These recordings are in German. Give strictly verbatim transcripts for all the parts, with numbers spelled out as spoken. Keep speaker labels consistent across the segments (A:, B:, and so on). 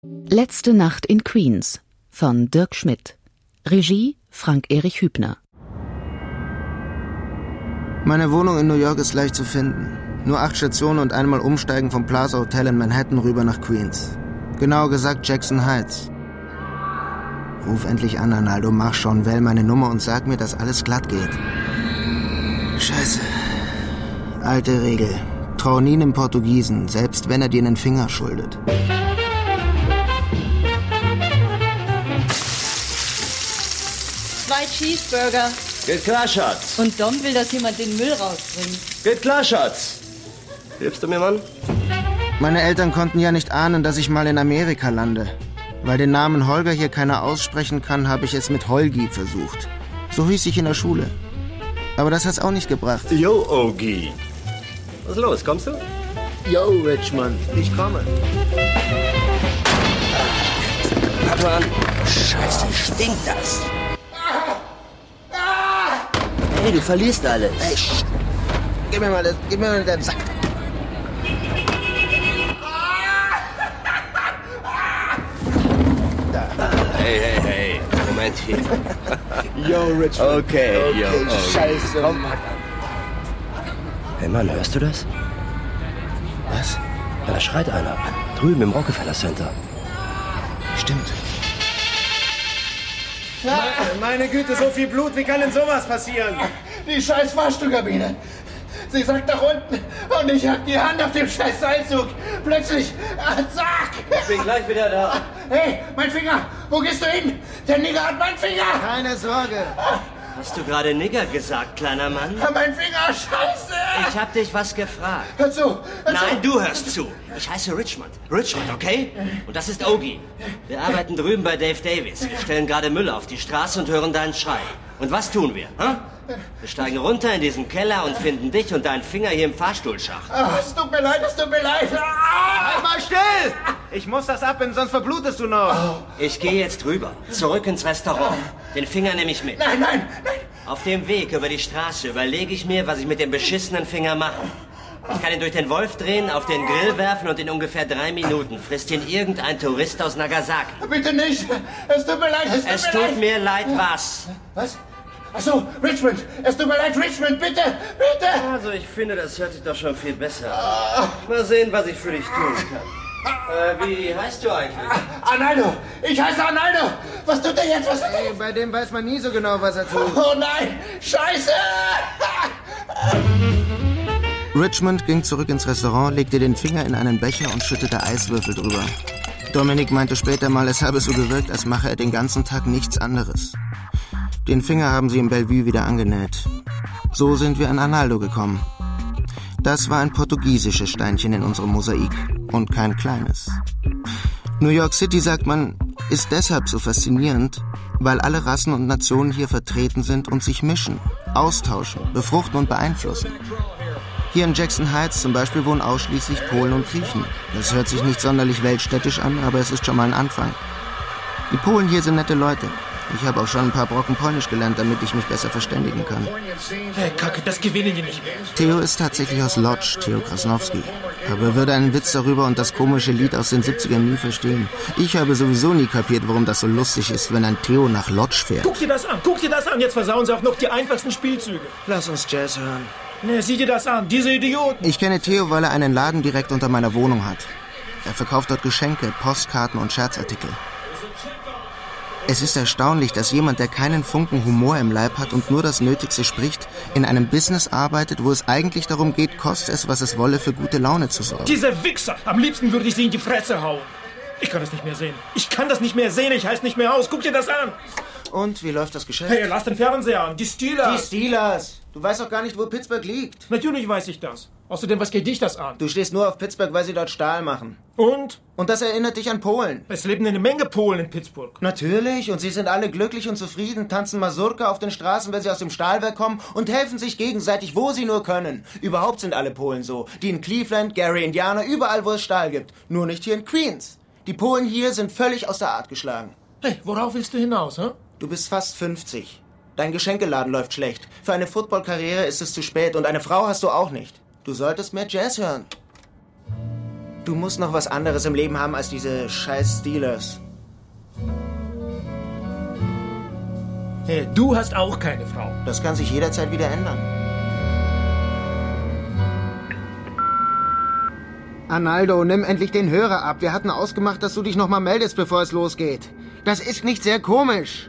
A: Letzte Nacht in Queens von Dirk Schmidt. Regie Frank-Erich Hübner.
B: Meine Wohnung in New York ist leicht zu finden. Nur acht Stationen und einmal umsteigen vom Plaza Hotel in Manhattan rüber nach Queens. Genauer gesagt Jackson Heights. Ruf endlich an, Arnaldo, mach schon, wähl meine Nummer und sag mir, dass alles glatt geht. Scheiße. Alte Regel. Trau nie einem Portugiesen, selbst wenn er dir einen Finger schuldet.
C: Zwei Cheeseburger.
D: Geht klar, Schatz.
C: Und Dom will, dass jemand den Müll rausbringt.
D: Geht klar, Schatz. Hilfst du mir, Mann?
B: Meine Eltern konnten ja nicht ahnen, dass ich mal in Amerika lande. Weil den Namen Holger hier keiner aussprechen kann, habe ich es mit Holgi versucht. So hieß ich in der Schule. Aber das hat's auch nicht gebracht.
D: Yo, Ogi. Was ist los, kommst du?
B: Yo, Richmond, ich komme.
D: Warte mal an. Scheiße, stinkt das. Hey, du verlierst alles.
B: Hey, sch- gib mir mal das, gib mir mal den Sack.
D: Hey, hey, hey. Moment hier.
B: Yo, Richmond.
D: Okay,
B: okay
D: yo, Ogi.
B: Scheiße, Mann.
D: Hey, Mann, hörst du das?
B: Was?
D: Ja, da schreit einer. Drüben im Rockefeller Center.
B: Stimmt.
E: Meine, meine Güte, so viel Blut, wie kann denn sowas passieren?
F: Die scheiß Fahrstuhlkabine. Sie sagt nach unten und ich hab die Hand auf dem scheiß Seilzug. Plötzlich, ah, zack!
D: Ich bin gleich wieder da.
F: Hey, mein Finger! Wo gehst du hin? Der Nigger hat meinen Finger!
B: Keine Sorge.
D: Hast du gerade Nigger gesagt, kleiner Mann?
F: Mein Finger, scheiße!
D: Ich hab dich was gefragt.
F: Hör zu! Hör zu.
D: Nein, du hörst zu. Ich heiße Richmond. Richmond, okay? Und das ist Ogi. Wir arbeiten drüben bei Dave Davies. Wir stellen gerade Müll auf die Straße und hören deinen Schrei. Und was tun wir? Hä? Wir steigen runter in diesen Keller und finden dich und deinen Finger hier im Fahrstuhlschacht.
F: Ah, es tut mir leid, es tut mir leid! Ah!
E: Halt mal still! Ich muss das abbinden, sonst verblutest du noch.
D: Ich gehe jetzt rüber, zurück ins Restaurant. Den Finger nehme ich mit.
F: Nein, nein, nein!
D: Auf dem Weg über die Straße überlege ich mir, was ich mit dem beschissenen Finger mache. Ich kann ihn durch den Wolf drehen, auf den Grill werfen und in ungefähr drei Minuten frisst ihn irgendein Tourist aus Nagasaki.
F: Bitte nicht! Es tut mir leid, es tut
D: Es
F: mir
D: tut
F: leid!
D: mir leid, was?
F: Was? Ach so, Richmond! Es tut mir leid, Richmond, bitte! Bitte!
D: Also, ich finde, das hört sich doch schon viel besser an. Mal sehen, was ich für dich tun kann. Äh, wie heißt du eigentlich?
F: Arnaldo! Ich heiße Arnaldo! Was tut er jetzt? Was tut er
B: Hey,
F: jetzt?
B: bei dem weiß man nie so genau, was er tut.
F: Oh nein! Scheiße!
B: Richmond ging zurück ins Restaurant, legte den Finger in einen Becher und schüttete Eiswürfel drüber. Dominik meinte später mal, es habe so gewirkt, als mache er den ganzen Tag nichts anderes. Den Finger haben sie im Bellevue wieder angenäht. So sind wir an Arnaldo gekommen. Das war ein portugiesisches Steinchen in unserem Mosaik und kein kleines. New York City, sagt man, ist deshalb so faszinierend, weil alle Rassen und Nationen hier vertreten sind und sich mischen, austauschen, befruchten und beeinflussen. Hier in Jackson Heights zum Beispiel wohnen ausschließlich Polen und Griechen. Das hört sich nicht sonderlich weltstädtisch an, aber es ist schon mal ein Anfang. Die Polen hier sind nette Leute. Ich habe auch schon ein paar Brocken Polnisch gelernt, damit ich mich besser verständigen kann.
E: Hey, Kacke, das gewinnen die nicht mehr.
B: Theo ist tatsächlich aus Lodz, Theo Krasnowski. Aber er würde einen Witz darüber und das komische Lied aus den siebzigern nie verstehen. Ich habe sowieso nie kapiert, warum das so lustig ist, wenn ein Theo nach Lodz fährt.
E: Guck dir das an, guck dir das an. Jetzt versauen sie auch noch die einfachsten Spielzüge.
B: Lass uns Jazz hören.
E: Ne, sieh dir das an, diese Idioten.
B: Ich kenne Theo, weil er einen Laden direkt unter meiner Wohnung hat. Er verkauft dort Geschenke, Postkarten und Scherzartikel. Es ist erstaunlich, dass jemand, der keinen Funken Humor im Leib hat und nur das Nötigste spricht, in einem Business arbeitet, wo es eigentlich darum geht, koste es, was es wolle, für gute Laune zu sorgen.
E: Diese Wichser! Am liebsten würde ich sie in die Fresse hauen. Ich kann das nicht mehr sehen. Ich kann das nicht mehr sehen, ich halte nicht mehr aus. Guck dir das an.
B: Und, wie läuft das Geschäft?
E: Hey, lass den Fernseher an. Die Steelers.
B: Die Steelers! Du weißt doch gar nicht, wo Pittsburgh liegt.
E: Natürlich weiß ich das. Außerdem, was geht dich das an?
B: Du stehst nur auf Pittsburgh, weil sie dort Stahl machen.
E: Und?
B: Und das erinnert dich an Polen.
E: Es leben eine Menge Polen in Pittsburgh.
B: Natürlich, und sie sind alle glücklich und zufrieden, tanzen Mazurka auf den Straßen, wenn sie aus dem Stahlwerk kommen und helfen sich gegenseitig, wo sie nur können. Überhaupt sind alle Polen so. Die in Cleveland, Gary, Indiana, überall, wo es Stahl gibt. Nur nicht hier in Queens. Die Polen hier sind völlig aus der Art geschlagen.
E: Hey, worauf willst du hinaus, hä?
B: Du bist fast fünfzig. Dein Geschenkeladen läuft schlecht. Für eine Footballkarriere ist es zu spät und eine Frau hast du auch nicht. Du solltest mehr Jazz hören. Du musst noch was anderes im Leben haben als diese scheiß Steelers.
E: Hey, du hast auch keine Frau.
B: Das kann sich jederzeit wieder ändern. Arnaldo, nimm endlich den Hörer ab. Wir hatten ausgemacht, dass du dich noch mal meldest, bevor es losgeht. Das ist nicht sehr komisch.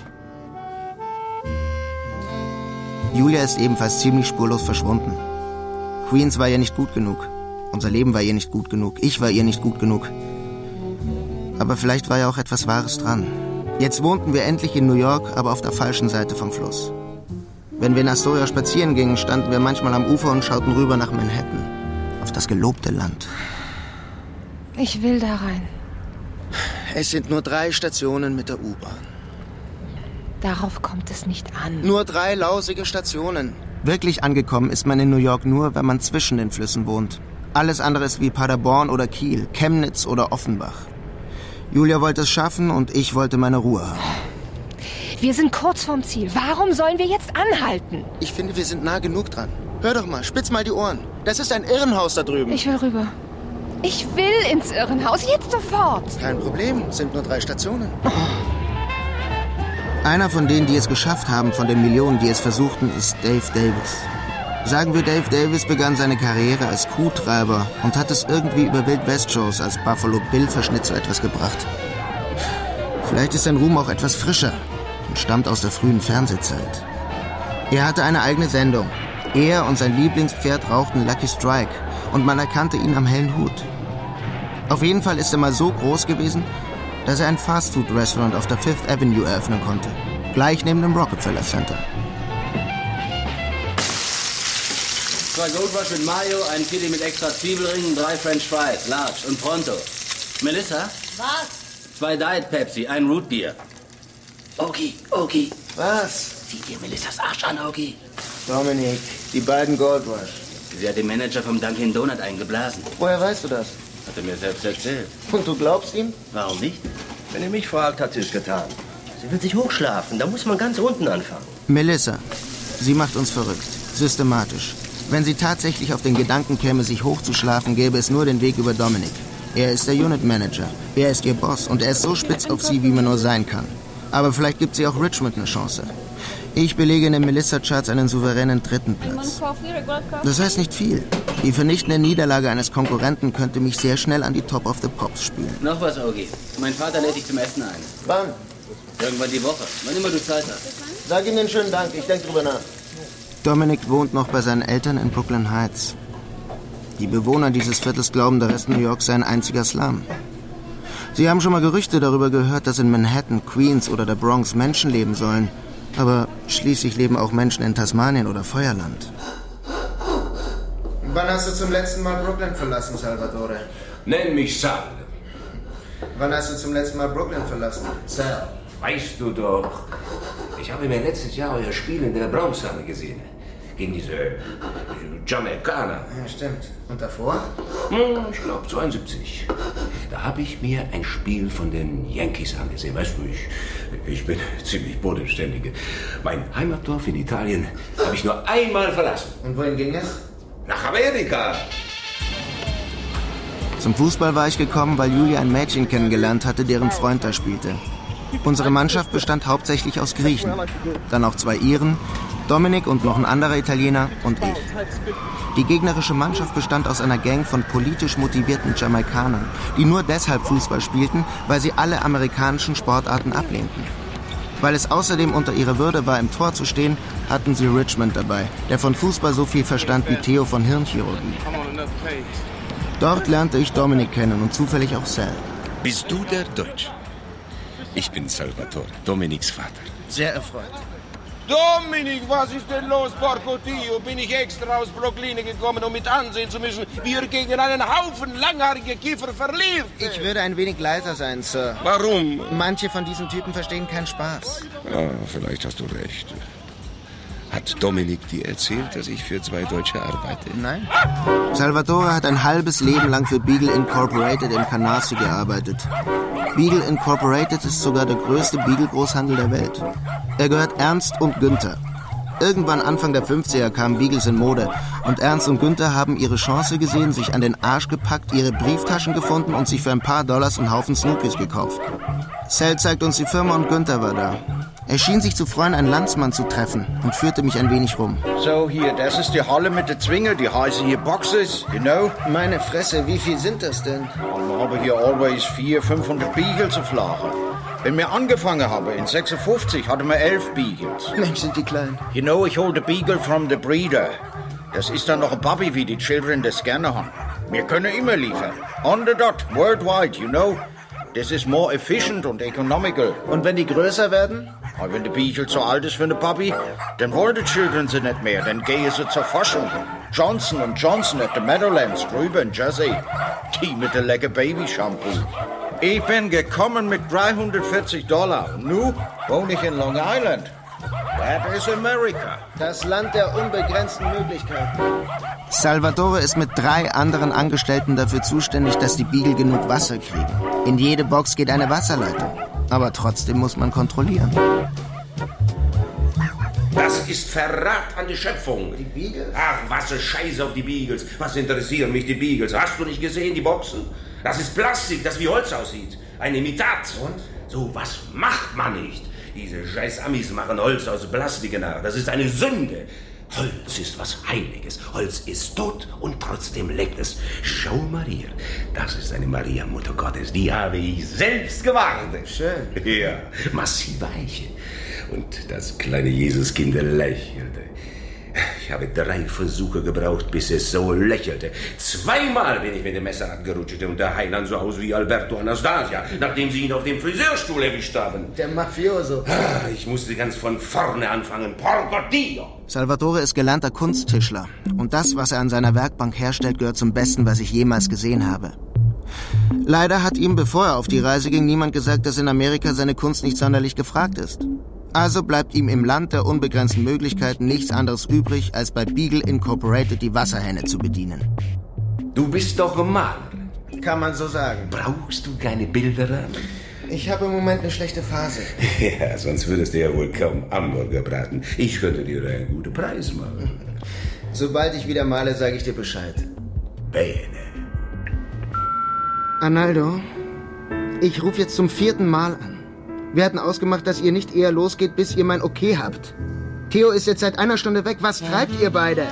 B: Julia ist ebenfalls ziemlich spurlos verschwunden. Queens war ihr nicht gut genug. Unser Leben war ihr nicht gut genug. Ich war ihr nicht gut genug. Aber vielleicht war ja auch etwas Wahres dran. Jetzt wohnten wir endlich in New York, aber auf der falschen Seite vom Fluss. Wenn wir in Astoria spazieren gingen, standen wir manchmal am Ufer und schauten rüber nach Manhattan. Auf das gelobte Land.
G: Ich will da rein.
B: Es sind nur drei Stationen mit der U-Bahn.
G: Darauf kommt es nicht an.
B: Nur drei lausige Stationen. Wirklich angekommen ist man in New York nur, wenn man zwischen den Flüssen wohnt. Alles andere ist wie Paderborn oder Kiel, Chemnitz oder Offenbach. Julia wollte es schaffen und ich wollte meine Ruhe haben.
G: Wir sind kurz vorm Ziel. Warum sollen wir jetzt anhalten?
B: Ich finde, wir sind nah genug dran. Hör doch mal, spitz mal die Ohren. Das ist ein Irrenhaus da drüben.
G: Ich will rüber. Ich will ins Irrenhaus, jetzt sofort.
B: Kein Problem, es sind nur drei Stationen. Oh. Einer von denen, die es geschafft haben, von den Millionen, die es versuchten, ist Dave Davis. Sagen wir, Dave Davis begann seine Karriere als Kuhtreiber und hat es irgendwie über Wild-West-Shows als Buffalo Bill-Verschnitt zu etwas gebracht. Vielleicht ist sein Ruhm auch etwas frischer und stammt aus der frühen Fernsehzeit. Er hatte eine eigene Sendung. Er und sein Lieblingspferd rauchten Lucky Strike und man erkannte ihn am hellen Hut. Auf jeden Fall ist er mal so groß gewesen, dass er ein Fastfood-Restaurant auf der Fifth Avenue eröffnen konnte. Gleich neben dem Rockefeller Center.
H: Zwei Goldrush mit Mayo, ein Chili mit extra Zwiebelringen, drei French Fries, large und pronto. Melissa?
C: Was?
H: Zwei Diet Pepsi, ein Root Beer. Ogi, Ogi.
B: Was?
H: Sieh dir Melissas Arsch an, Ogi.
B: Dominik, die beiden Goldrush.
H: Sie hat den Manager vom Dunkin' Donut eingeblasen.
B: Woher weißt du das?
H: Hat er mir selbst erzählt.
B: Und du glaubst ihm?
H: Warum nicht?
D: Wenn ihr mich fragt, hat sie es getan. Sie will sich hochschlafen, da muss man ganz unten anfangen.
B: Melissa, sie macht uns verrückt. Systematisch. Wenn sie tatsächlich auf den Gedanken käme, sich hochzuschlafen, gäbe es nur den Weg über Dominik. Er ist der Unit Manager. Er ist ihr Boss und er ist so spitz auf sie, wie man nur sein kann. Aber vielleicht gibt sie auch Richmond eine Chance. Ich belege in den Melissa-Charts einen souveränen dritten Platz. Das heißt nicht viel. Die vernichtende Niederlage eines Konkurrenten könnte mich sehr schnell an die Top of the Pops spülen.
H: Noch was, Ogi. Mein Vater lädt dich zum Essen ein.
B: Wann?
H: Irgendwann die Woche. Wann immer du Zeit hast.
B: Sag ihm den schönen Dank, ich denke drüber nach. Dominik wohnt noch bei seinen Eltern in Brooklyn Heights. Die Bewohner dieses Viertels glauben, der Rest New York sei ein einziger Slum. Sie haben schon mal Gerüchte darüber gehört, dass in Manhattan, Queens oder der Bronx Menschen leben sollen. Aber schließlich leben auch Menschen in Tasmanien oder Feuerland. Wann hast du zum letzten Mal Brooklyn verlassen, Salvatore?
I: Nenn mich Sal.
B: Wann hast du zum letzten Mal Brooklyn verlassen?
I: Sal, weißt du doch. Ich habe mir letztes Jahr euer Spiel in der Bronxhalle gesehen. Gegen diese, diese Jamaikaner.
B: Ja, stimmt. Und davor?
I: Hm, ich glaube zweiundsiebzig. Da habe ich mir ein Spiel von den Yankees angesehen. Weißt du, ich, ich bin ziemlich bodenständig. Mein Heimatdorf in Italien habe ich nur einmal verlassen.
B: Und wohin ging es?
I: Nach Amerika.
B: Zum Fußball war ich gekommen, weil Julia ein Mädchen kennengelernt hatte, deren Freund da spielte. Unsere Mannschaft bestand hauptsächlich aus Griechen. Dann auch zwei Iren, Dominik und noch ein anderer Italiener und ich. Die gegnerische Mannschaft bestand aus einer Gang von politisch motivierten Jamaikanern, die nur deshalb Fußball spielten, weil sie alle amerikanischen Sportarten ablehnten. Weil es außerdem unter ihrer Würde war, im Tor zu stehen, hatten sie Richmond dabei, der von Fußball so viel verstand wie Theo von Hirnchirurgie. Dort lernte ich Dominik kennen und zufällig auch Sal.
I: Bist du der Deutsche? Ich bin Salvatore, Dominiks Vater.
B: Sehr erfreut.
J: Dominik, was ist denn los, Porco Dio? Bin ich extra aus Brooklyn gekommen, um mit ansehen zu müssen, wie ihr gegen einen Haufen langhaarige Kiefer verliert?
B: Ich würde ein wenig leiser sein, Sir.
J: Warum?
B: Manche von diesen Typen verstehen keinen Spaß.
I: Ja, vielleicht hast du recht. Hat Dominik dir erzählt, dass ich für zwei Deutsche arbeite?
B: Nein. Salvatore hat ein halbes Leben lang für Beagle Incorporated in Canarsie gearbeitet. Beagle Incorporated ist sogar der größte Beagle-Großhandel der Welt. Er gehört Ernst und Günther. Irgendwann Anfang der fünfziger kamen Beagles in Mode und Ernst und Günther haben ihre Chance gesehen, sich an den Arsch gepackt, ihre Brieftaschen gefunden und sich für ein paar Dollars einen Haufen Snoopys gekauft. Sal zeigt uns die Firma und Günther war da. Er schien sich zu freuen, einen Landsmann zu treffen und führte mich ein wenig rum.
F: So, hier, das ist die Halle mit der Zwinger, die heißen hier Boxes, you know?
B: Meine Fresse, wie viel sind das denn?
F: Wir haben hier always vierhundert, fünfhundert Beagles auf Lager. Wenn wir angefangen haben, in sechsundfünfzig, hatten wir elf Beagles.
B: Mensch, sind die klein.
F: You know, ich hol the Beagle from the breeder. Das ist dann noch ein Puppy, wie die Children das gerne haben. Wir können immer liefern. On the dot, worldwide, you know? Das ist more efficient und economical.
B: Und wenn die größer werden?
F: Aber wenn der Beagle zu alt ist für eine Puppy, dann wollen die Children sie nicht mehr. Dann gehen sie zur Forschung. Johnson und Johnson at the Meadowlands drüber in Jersey. Die mit der lecker Baby-Shampoo. Ich bin gekommen mit dreihundertvierzig Dollar. Nu wohne ich in Long Island. That is America.
B: Das Land der unbegrenzten Möglichkeiten. Salvatore ist mit drei anderen Angestellten dafür zuständig, dass die Beagle genug Wasser kriegen. In jede Box geht eine Wasserleitung. Aber trotzdem muss man kontrollieren.
I: Das ist Verrat an die Schöpfung.
B: Die Beagles?
I: Ach, was für Scheiße auf die Beagles. Was interessieren mich die Beagles? Hast du nicht gesehen, die Boxen? Das ist Plastik, das wie Holz aussieht. Ein Imitat. Und? So was macht man nicht. Diese scheiß Amis machen Holz aus Plastik nach. Das ist eine Sünde. Holz ist was Heiliges. Holz ist tot und trotzdem leckt es. Schau mal hier. Das ist eine Maria, Mutter Gottes. Die habe ich selbst gewartet.
B: Schön.
I: Ja, massive Eiche. Und das kleine Jesuskind lächelte. Ich habe drei Versuche gebraucht, bis es so lächelte. Zweimal bin ich mit dem Messer abgerutscht und der Heiland so aus wie Alberto Anastasia, nachdem sie ihn auf dem Friseurstuhl erwischt haben.
B: Der Mafioso.
I: Ah, ich musste ganz von vorne anfangen. Porco Dio!
B: Salvatore ist gelernter Kunsttischler. Und das, was er an seiner Werkbank herstellt, gehört zum Besten, was ich jemals gesehen habe. Leider hat ihm, bevor er auf die Reise ging, niemand gesagt, dass in Amerika seine Kunst nicht sonderlich gefragt ist. Also bleibt ihm im Land der unbegrenzten Möglichkeiten nichts anderes übrig, als bei Beagle Incorporated die Wasserhähne zu bedienen.
I: Du bist doch ein Maler.
B: Kann man so sagen.
I: Brauchst du keine Bilder?
B: Ich habe im Moment eine schlechte Phase.
I: Ja, sonst würdest du ja wohl kaum Hamburger braten. Ich könnte dir einen guten Preis machen.
B: Sobald ich wieder male, sage ich dir Bescheid.
I: Bene.
B: Arnaldo, ich rufe jetzt zum vierten Mal an. Wir hatten ausgemacht, dass ihr nicht eher losgeht, bis ihr mein Okay habt. Theo ist jetzt seit einer Stunde weg. Was treibt ihr beide?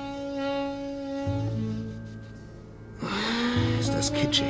B: Ist das kitschig.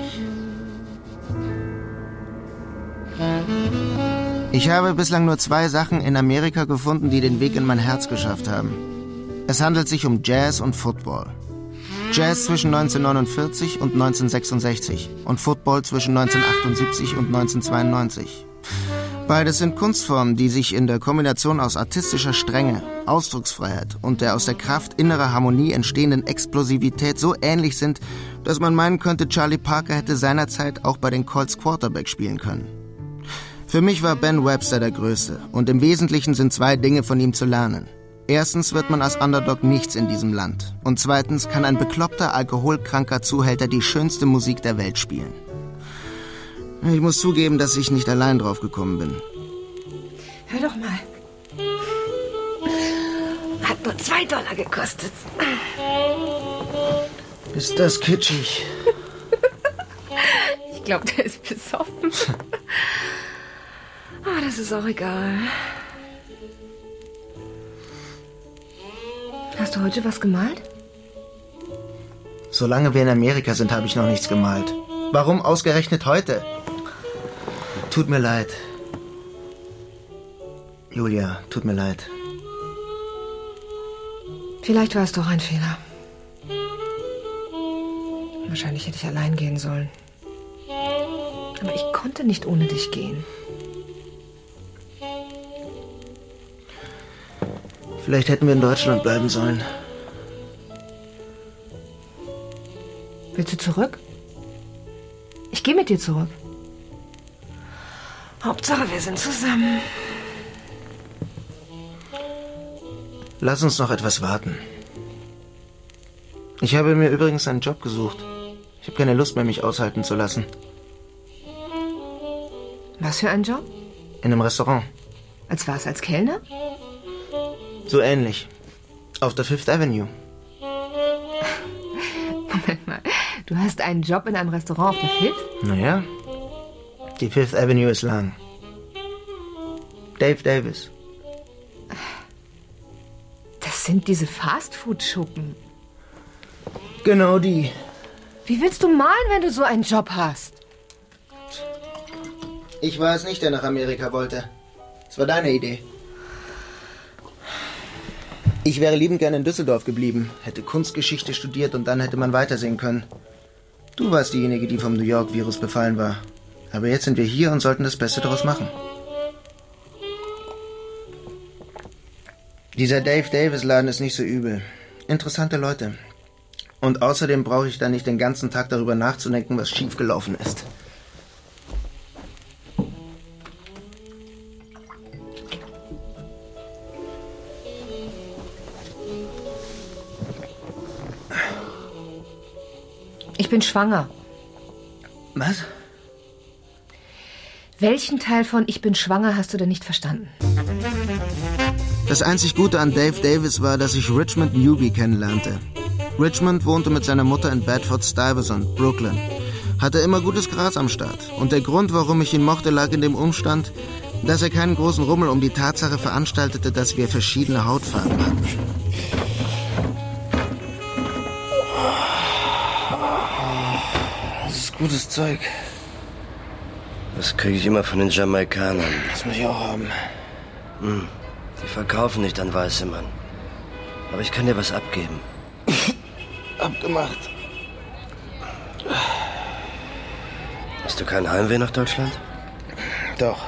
B: Ich habe bislang nur zwei Sachen in Amerika gefunden, die den Weg in mein Herz geschafft haben. Es handelt sich um Jazz und Football. Jazz zwischen neunzehnhundertneunundvierzig und neunzehnhundertsechsundsechzig und Football zwischen neunzehnhundertachtundsiebzig und neunzehnhundertzweiundneunzig. Beides sind Kunstformen, die sich in der Kombination aus artistischer Strenge, Ausdrucksfreiheit und der aus der Kraft innerer Harmonie entstehenden Explosivität so ähnlich sind, dass man meinen könnte, Charlie Parker hätte seinerzeit auch bei den Colts Quarterback spielen können. Für mich war Ben Webster der Größte und im Wesentlichen sind zwei Dinge von ihm zu lernen. Erstens wird man als Underdog nichts in diesem Land und zweitens kann ein bekloppter, alkoholkranker Zuhälter die schönste Musik der Welt spielen. Ich muss zugeben, dass ich nicht allein drauf gekommen bin.
G: Hör doch mal. Hat nur zwei Dollar gekostet.
B: Ist das kitschig?
G: Ich glaube, der ist besoffen. Ah, das ist auch egal. Hast du heute was gemalt?
B: Solange wir in Amerika sind, habe ich noch nichts gemalt. Warum ausgerechnet heute? Tut mir leid. Julia, tut mir leid.
G: Vielleicht war es doch ein Fehler. Wahrscheinlich hätte ich allein gehen sollen. Aber ich konnte nicht ohne dich gehen.
B: Vielleicht hätten wir in Deutschland bleiben sollen.
G: Willst du zurück? Ich gehe mit dir zurück. Hauptsache, wir sind zusammen.
B: Lass uns noch etwas warten. Ich habe mir übrigens einen Job gesucht. Ich habe keine Lust mehr, mich aushalten zu lassen.
G: Was für ein Job?
B: In einem Restaurant.
G: Als was? Als Kellner?
B: So ähnlich. Auf der Fifth Avenue.
G: Moment mal, du hast einen Job in einem Restaurant auf der Fifth?
B: Naja, die Fifth Avenue ist lang. Dave Davis.
G: Das sind diese Fastfood-Schuppen.
B: Genau die.
G: Wie willst du malen, wenn du so einen Job hast?
B: Ich war es nicht, der nach Amerika wollte. Es war deine Idee. Ich wäre liebend gerne in Düsseldorf geblieben, hätte Kunstgeschichte studiert und dann hätte man weitersehen können. Du warst diejenige, die vom New York-Virus befallen war. Aber jetzt sind wir hier und sollten das Beste daraus machen. Dieser Dave Davis-Laden ist nicht so übel. Interessante Leute. Und außerdem brauche ich da nicht den ganzen Tag darüber nachzudenken, was schiefgelaufen ist.
G: Ich bin schwanger.
B: Was?
G: Welchen Teil von Ich bin schwanger hast du denn nicht verstanden?
B: Das einzig Gute an Dave Davis war, dass ich Richmond Newby kennenlernte. Richmond wohnte mit seiner Mutter in Bedford-Stuyvesant, Brooklyn. Hatte immer gutes Gras am Start. Und der Grund, warum ich ihn mochte, lag in dem Umstand, dass er keinen großen Rummel um die Tatsache veranstaltete, dass wir verschiedene Hautfarben hatten. Das ist gutes Zeug.
D: Das kriege ich immer von den Jamaikanern.
B: Das muss ich auch haben.
D: Hm. Die verkaufen nicht an weiße Mann. Aber ich kann dir was abgeben.
B: Abgemacht.
D: Hast du kein Heimweh nach Deutschland?
B: Doch.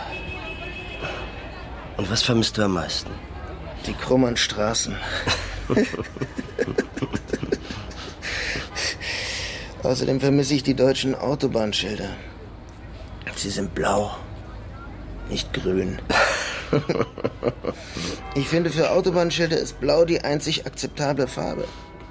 D: Und was vermisst du am meisten?
B: Die krummen Straßen. Außerdem vermisse ich die deutschen Autobahnschilder. Sie sind blau, nicht grün. Ich finde, für Autobahnschilder ist blau die einzig akzeptable Farbe.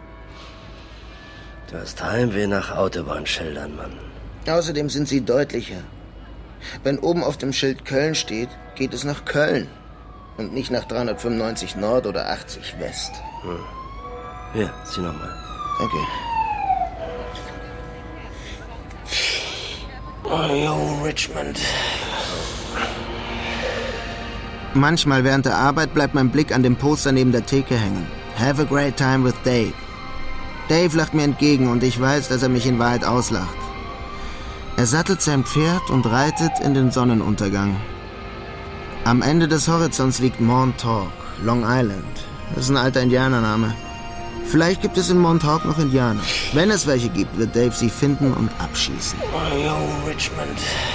D: Du hast Heimweh nach Autobahnschildern, Mann.
B: Außerdem sind sie deutlicher. Wenn oben auf dem Schild Köln steht, geht es nach Köln. Und nicht nach dreihundertfünfundneunzig Nord oder achtzig West.
D: Hm. Hier, zieh nochmal.
B: Danke. Oh, yo, Richmond. Manchmal während der Arbeit bleibt mein Blick an dem Poster neben der Theke hängen. Have a great time with Dave. Dave lacht mir entgegen und ich weiß, dass er mich in Wahrheit auslacht. Er sattelt sein Pferd und reitet in den Sonnenuntergang. Am Ende des Horizonts liegt Montauk, Long Island. Das ist ein alter Indianername. Vielleicht gibt es in Montauk noch Indianer. Wenn es welche gibt, wird Dave sie finden und abschießen. Oh, yo, Richmond.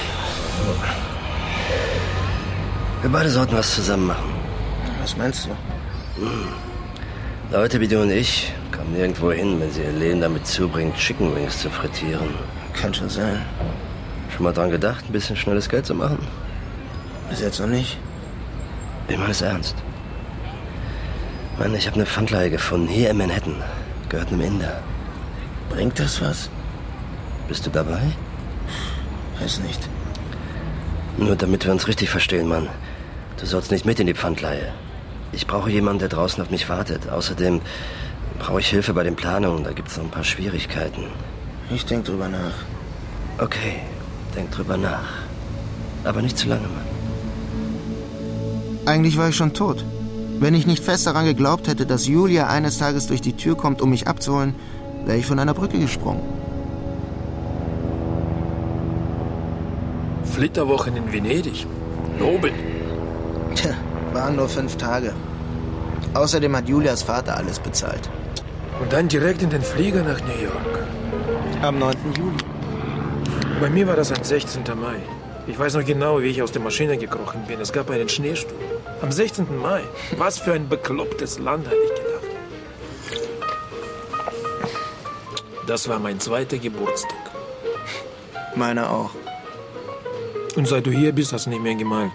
D: Wir beide sollten was zusammen machen.
B: Was meinst du?
D: Hm. Leute wie du und ich kommen nirgendwo hin, wenn sie ihr Leben damit zubringt, Chicken Wings zu frittieren.
B: Kann schon sein.
D: Schon mal dran gedacht, ein bisschen schnelles Geld zu machen?
B: Bis jetzt noch nicht.
D: Ich meine es ernst. Mann, ich habe eine Pfandleihe gefunden, hier in Manhattan. Gehört einem Inder.
B: Bringt das was?
D: Bist du dabei?
B: Weiß nicht.
D: Nur damit wir uns richtig verstehen, Mann. Du sollst nicht mit in die Pfandleihe. Ich brauche jemanden, der draußen auf mich wartet. Außerdem brauche ich Hilfe bei den Planungen. Da gibt es noch ein paar Schwierigkeiten.
B: Ich denk drüber nach.
D: Okay, denk drüber nach. Aber nicht zu lange, Mann.
B: Eigentlich war ich schon tot. Wenn ich nicht fest daran geglaubt hätte, dass Julia eines Tages durch die Tür kommt, um mich abzuholen, wäre ich von einer Brücke gesprungen.
E: Flitterwochen in Venedig. Nobel.
B: Tja, waren nur fünf Tage. Außerdem hat Julias Vater alles bezahlt.
E: Und dann direkt in den Flieger nach New York.
B: Am neunten Juli.
E: Bei mir war das am sechzehnten Mai. Ich weiß noch genau, wie ich aus der Maschine gekrochen bin. Es gab einen Schneesturm. Am sechzehnten Mai. Was für ein beklopptes Land, hatte ich gedacht. Das war mein zweiter Geburtstag.
B: Meiner auch.
E: Und seit du hier bist, hast du nicht mehr gemalt.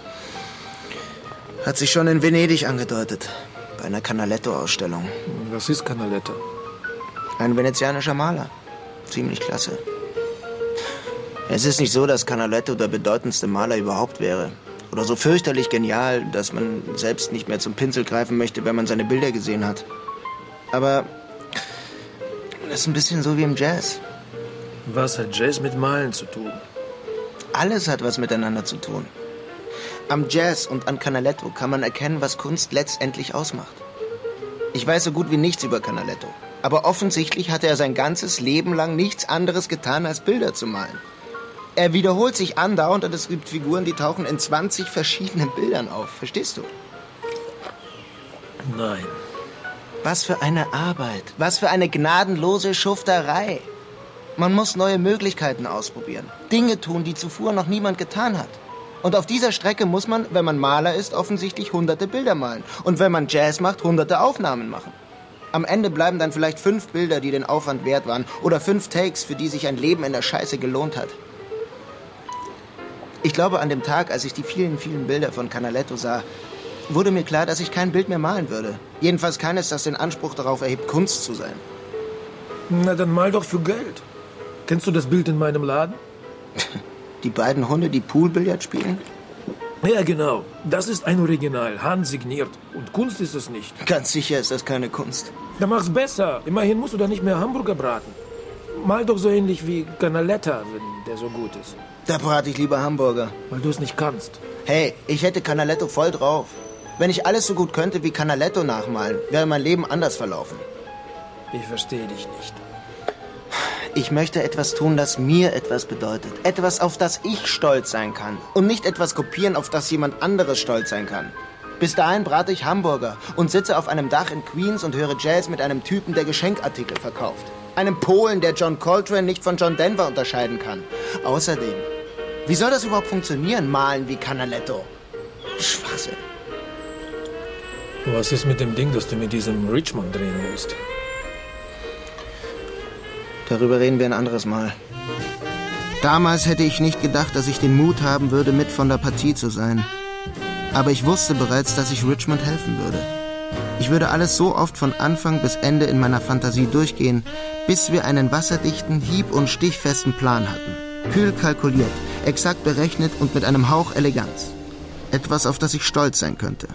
B: Hat sich schon in Venedig angedeutet. Bei einer Canaletto-Ausstellung.
E: Was ist Canaletto?
B: Ein venezianischer Maler. Ziemlich klasse. Es ist nicht so, dass Canaletto der bedeutendste Maler überhaupt wäre. Oder so fürchterlich genial, dass man selbst nicht mehr zum Pinsel greifen möchte, wenn man seine Bilder gesehen hat. Aber das ist ein bisschen so wie im Jazz.
E: Was hat Jazz mit Malen zu tun?
B: Alles hat was miteinander zu tun. Am Jazz und an Canaletto kann man erkennen, was Kunst letztendlich ausmacht. Ich weiß so gut wie nichts über Canaletto. Aber offensichtlich hat er sein ganzes Leben lang nichts anderes getan, als Bilder zu malen. Er wiederholt sich andauernd und es gibt Figuren, die tauchen in zwanzig verschiedenen Bildern auf. Verstehst du?
E: Nein.
B: Was für eine Arbeit. Was für eine gnadenlose Schufterei. Man muss neue Möglichkeiten ausprobieren. Dinge tun, die zuvor noch niemand getan hat. Und auf dieser Strecke muss man, wenn man Maler ist, offensichtlich hunderte Bilder malen. Und wenn man Jazz macht, hunderte Aufnahmen machen. Am Ende bleiben dann vielleicht fünf Bilder, die den Aufwand wert waren. Oder fünf Takes, für die sich ein Leben in der Scheiße gelohnt hat. Ich glaube, an dem Tag, als ich die vielen, vielen Bilder von Canaletto sah, wurde mir klar, dass ich kein Bild mehr malen würde. Jedenfalls keines, das den Anspruch darauf erhebt, Kunst zu sein.
E: Na, dann mal doch für Geld. Kennst du das Bild in meinem Laden?
B: Die beiden Hunde, die Poolbillard spielen?
E: Ja, genau. Das ist ein Original, handsigniert. Und Kunst ist es nicht.
B: Ganz sicher ist das keine Kunst.
E: Dann mach's besser. Immerhin musst du da nicht mehr Hamburger braten. Mal doch so ähnlich wie Canaletta, wenn der so gut ist.
B: Da brate ich lieber Hamburger.
E: Weil du es nicht kannst.
B: Hey, ich hätte Canaletto voll drauf. Wenn ich alles so gut könnte wie Canaletto nachmalen, wäre mein Leben anders verlaufen.
E: Ich verstehe dich nicht.
B: Ich möchte etwas tun, das mir etwas bedeutet. Etwas, auf das ich stolz sein kann. Und nicht etwas kopieren, auf das jemand anderes stolz sein kann. Bis dahin brate ich Hamburger und sitze auf einem Dach in Queens und höre Jazz mit einem Typen, der Geschenkartikel verkauft. Einem Polen, der John Coltrane nicht von John Denver unterscheiden kann. Außerdem, wie soll das überhaupt funktionieren, malen wie Canaletto? Schwachsinn.
E: Was ist mit dem Ding, das du mit diesem Richmond drehen willst?
B: Darüber reden wir ein anderes Mal. Damals hätte ich nicht gedacht, dass ich den Mut haben würde, mit von der Partie zu sein. Aber ich wusste bereits, dass ich Richmond helfen würde. Ich würde alles so oft von Anfang bis Ende in meiner Fantasie durchgehen, bis wir einen wasserdichten, hieb- und stichfesten Plan hatten. Kühl kalkuliert, exakt berechnet und mit einem Hauch Eleganz. Etwas, auf das ich stolz sein könnte.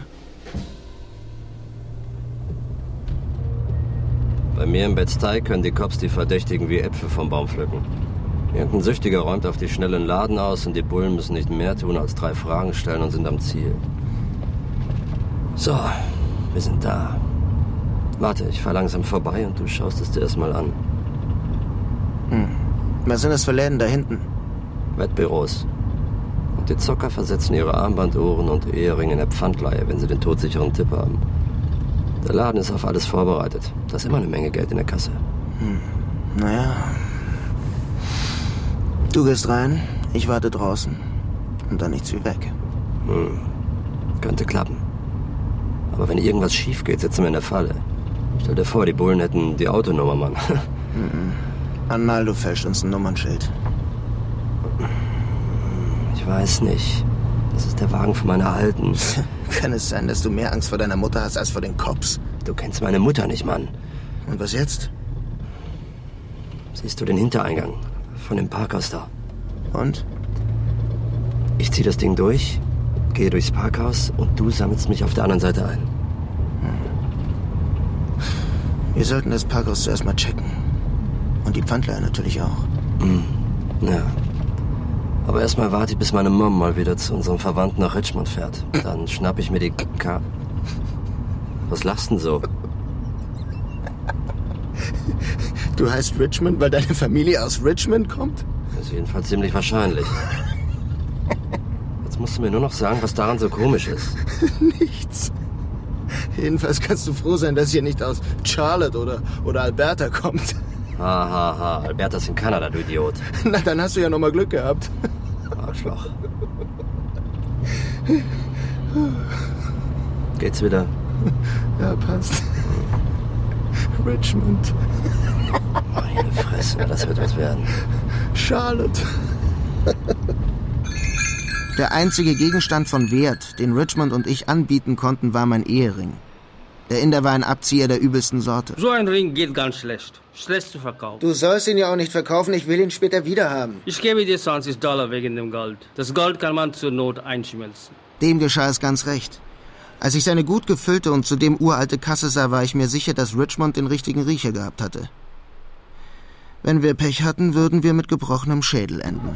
D: Bei mir im Bed-Stuy können die Cops die Verdächtigen wie Äpfel vom Baum pflücken. Irgendein Süchtiger räumt auf die schnellen Laden aus und die Bullen müssen nicht mehr tun, als drei Fragen stellen und sind am Ziel. So, wir sind da. Warte, ich fahr langsam vorbei und du schaust es dir erstmal an.
B: Hm. Was sind das für Läden da hinten?
D: Wettbüros. Und die Zocker versetzen ihre Armbanduhren und Eheringe in der Pfandleihe, wenn sie den todsicheren Tipp haben. Der Laden ist auf alles vorbereitet. Da ist immer eine Menge Geld in der Kasse.
B: Hm. Naja. Du gehst rein, ich warte draußen. Und dann nichts wie weg.
D: Hm. Könnte klappen. Aber wenn irgendwas schief geht, sitzen wir in der Falle. Stell dir vor, die Bullen hätten die Autonummer, Mann.
B: Mhm. Arnaldo fälscht uns ein Nummernschild.
D: Ich weiß nicht. Das ist der Wagen von meiner Alten.
B: Kann es sein, dass du mehr Angst vor deiner Mutter hast als vor den Cops?
D: Du kennst meine Mutter nicht, Mann.
B: Und was jetzt?
D: Siehst du den Hintereingang von dem Parkhaus da?
B: Und?
D: Ich zieh das Ding durch, gehe durchs Parkhaus und du sammelst mich auf der anderen Seite ein.
B: Wir sollten das Parkhaus zuerst mal checken. Und die Pfandleihe natürlich auch.
D: Mhm. Ja. Aber erstmal warte ich, bis meine Mom mal wieder zu unserem Verwandten nach Richmond fährt. Dann schnapp ich mir die K... Was lachst denn so?
B: Du heißt Richmond, weil deine Familie aus Richmond kommt?
D: Das ist jedenfalls ziemlich wahrscheinlich. Jetzt musst du mir nur noch sagen, was daran so komisch ist.
B: Nichts. Jedenfalls kannst du froh sein, dass ihr nicht aus Charlotte oder, oder Alberta kommt.
D: Ha, ha, ha. Alberta ist in Kanada, du Idiot.
B: Na, dann hast du ja noch mal Glück gehabt.
D: Arschloch. Geht's wieder?
B: Ja, passt. Richmond.
D: Meine Fresse, das wird was werden.
B: Charlotte. Der einzige Gegenstand von Wert, den Richmond und ich anbieten konnten, war mein Ehering. Der Inder war ein Abzieher der übelsten Sorte.
K: So ein Ring geht ganz schlecht. Schlecht zu verkaufen.
B: Du sollst ihn ja auch nicht verkaufen, ich will ihn später wieder haben.
K: Ich gebe dir zwanzig Dollar wegen dem Gold. Das Gold kann man zur Not einschmelzen.
B: Dem geschah es ganz recht. Als ich seine gut gefüllte und zudem uralte Kasse sah, war ich mir sicher, dass Richmond den richtigen Riecher gehabt hatte. Wenn wir Pech hatten, würden wir mit gebrochenem Schädel enden.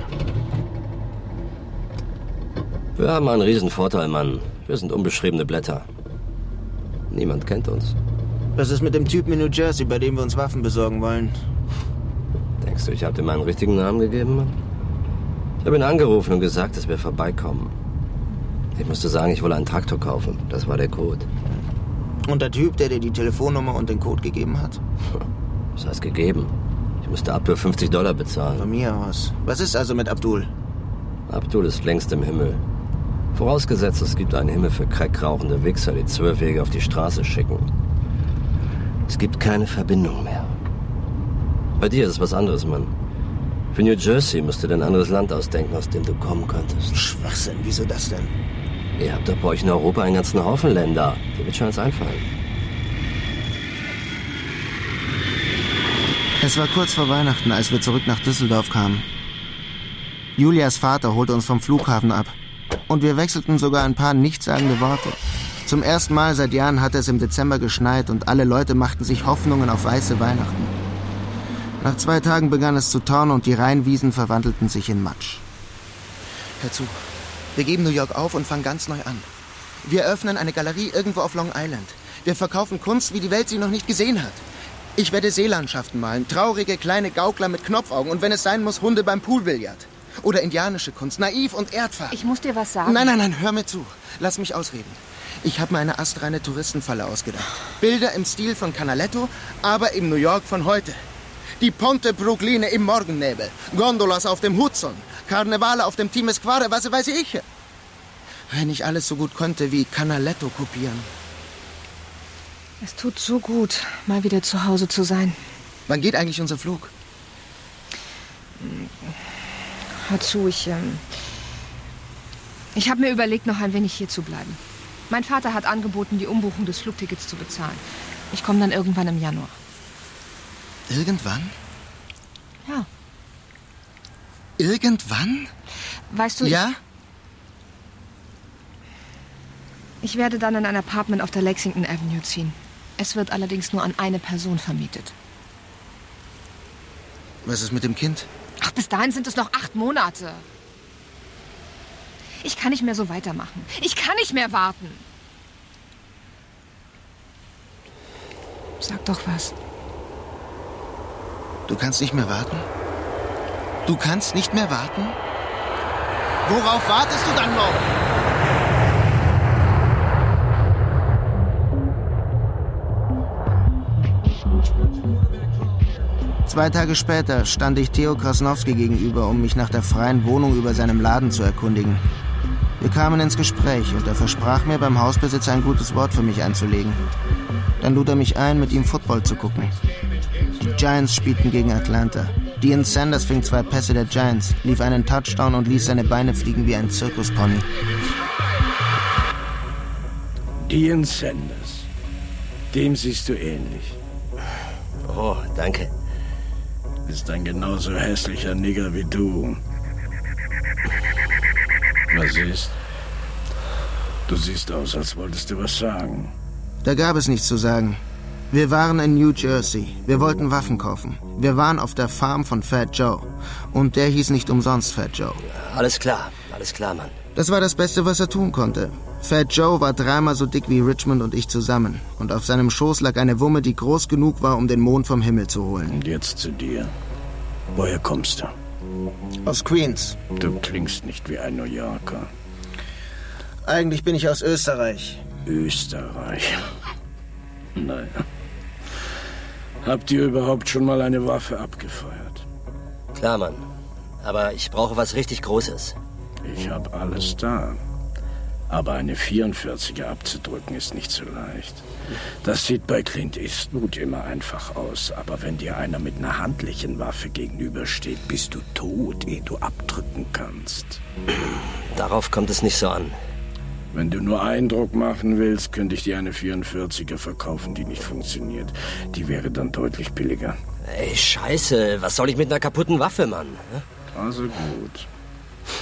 D: Wir haben einen riesen Vorteil, Mann. Wir sind unbeschriebene Blätter. Niemand kennt uns.
B: Was ist mit dem Typen in New Jersey, bei dem wir uns Waffen besorgen wollen?
D: Denkst du, ich habe dir meinen richtigen Namen gegeben, Mann? Ich habe ihn angerufen und gesagt, dass wir vorbeikommen. Ich musste sagen, ich wolle einen Traktor kaufen. Das war der Code.
B: Und der Typ, der dir die Telefonnummer und den Code gegeben hat?
D: Was heißt gegeben? Ich musste Abdul fünfzig Dollar bezahlen.
B: Von mir aus. Was ist also mit Abdul?
D: Abdul ist längst im Himmel. Vorausgesetzt, es gibt einen Himmel für crack-rauchende Wichser, die Zwölfjährige auf die Straße schicken. Es gibt keine Verbindung mehr. Bei dir ist es was anderes, Mann. Für New Jersey musst du dir ein anderes Land ausdenken, aus dem du kommen könntest.
B: Schwachsinn, wieso das denn?
D: Ihr habt doch bei euch in Europa einen ganzen Haufen Länder. Dir wird schon eins einfallen.
B: Es war kurz vor Weihnachten, als wir zurück nach Düsseldorf kamen. Julias Vater holte uns vom Flughafen ab. Und wir wechselten sogar ein paar nichtssagende Worte. Zum ersten Mal seit Jahren hatte es im Dezember geschneit und alle Leute machten sich Hoffnungen auf weiße Weihnachten. Nach zwei Tagen begann es zu tauen und die Rheinwiesen verwandelten sich in Matsch. Hör zu, wir geben New York auf und fangen ganz neu an. Wir öffnen eine Galerie irgendwo auf Long Island. Wir verkaufen Kunst, wie die Welt sie noch nicht gesehen hat. Ich werde Seelandschaften malen, traurige kleine Gaukler mit Knopfaugen und wenn es sein muss, Hunde beim Poolbillard. Oder indianische Kunst, naiv und erdfarben.
G: Ich muss dir was sagen.
B: Nein, nein, nein, hör mir zu. Lass mich ausreden. Ich habe mir eine astreine Touristenfalle ausgedacht. Bilder im Stil von Canaletto, aber im New York von heute. Die Ponte Brooklyn im Morgennebel, Gondolas auf dem Hudson, Karnevale auf dem Timesquare, was weiß ich. Wenn ich alles so gut konnte wie Canaletto kopieren.
G: Es tut so gut, mal wieder zu Hause zu sein.
B: Wann geht eigentlich unser Flug?
G: Hör zu, ich, ähm, ich habe mir überlegt, noch ein wenig hier zu bleiben. Mein Vater hat angeboten, die Umbuchung des Flugtickets zu bezahlen. Ich komme dann irgendwann im Januar.
B: Irgendwann?
G: Ja.
B: Irgendwann?
G: Weißt du,
B: ja?
G: Ich, ich werde dann in ein Apartment auf der Lexington Avenue ziehen. Es wird allerdings nur an eine Person vermietet.
B: Was ist mit dem Kind?
G: Ach, bis dahin sind es noch acht Monate. Ich kann nicht mehr so weitermachen. Ich kann nicht mehr warten. Sag doch was.
B: Du kannst nicht mehr warten? Du kannst nicht mehr warten? Worauf wartest du dann noch? Zwei Tage später stand ich Theo Krasnowski gegenüber, um mich nach der freien Wohnung über seinem Laden zu erkundigen. Wir kamen ins Gespräch und er versprach mir, beim Hausbesitzer ein gutes Wort für mich einzulegen. Dann lud er mich ein, mit ihm Football zu gucken. Die Giants spielten gegen Atlanta. Deion Sanders fing zwei Pässe der Giants, lief einen Touchdown und ließ seine Beine fliegen wie ein Zirkuspony.
E: Deion Sanders. Dem siehst du ähnlich.
D: Oh, danke.
E: Ist ein genauso hässlicher Nigger wie du. Was ist? Du siehst aus, als wolltest du was sagen.
B: Da gab es nichts zu sagen. Wir waren in New Jersey. Wir wollten Waffen kaufen. Wir waren auf der Farm von Fat Joe. Und der hieß nicht umsonst Fat Joe.
D: Alles klar, alles klar, Mann.
B: Das war das Beste, was er tun konnte. Fat Joe war dreimal so dick wie Richmond und ich zusammen. Und auf seinem Schoß lag eine Wumme, die groß genug war, um den Mond vom Himmel zu holen.
E: Und jetzt zu dir. Woher kommst du?
B: Aus Queens.
E: Du klingst nicht wie ein New Yorker.
B: Eigentlich bin ich aus Österreich.
E: Österreich? Naja. Habt ihr überhaupt schon mal eine Waffe abgefeuert?
D: Klar, Mann. Aber ich brauche was richtig Großes.
E: Ich hab alles da. Aber eine vierundvierziger abzudrücken ist nicht so leicht. Das sieht bei Clint Eastwood immer einfach aus. Aber wenn dir einer mit einer handlichen Waffe gegenübersteht, bist du tot, ehe du abdrücken kannst.
D: Darauf kommt es nicht so an.
E: Wenn du nur Eindruck machen willst, könnte ich dir eine vierundvierziger verkaufen, die nicht funktioniert. Die wäre dann deutlich billiger.
D: Ey, scheiße. Was soll ich mit einer kaputten Waffe, Mann?
E: Also gut.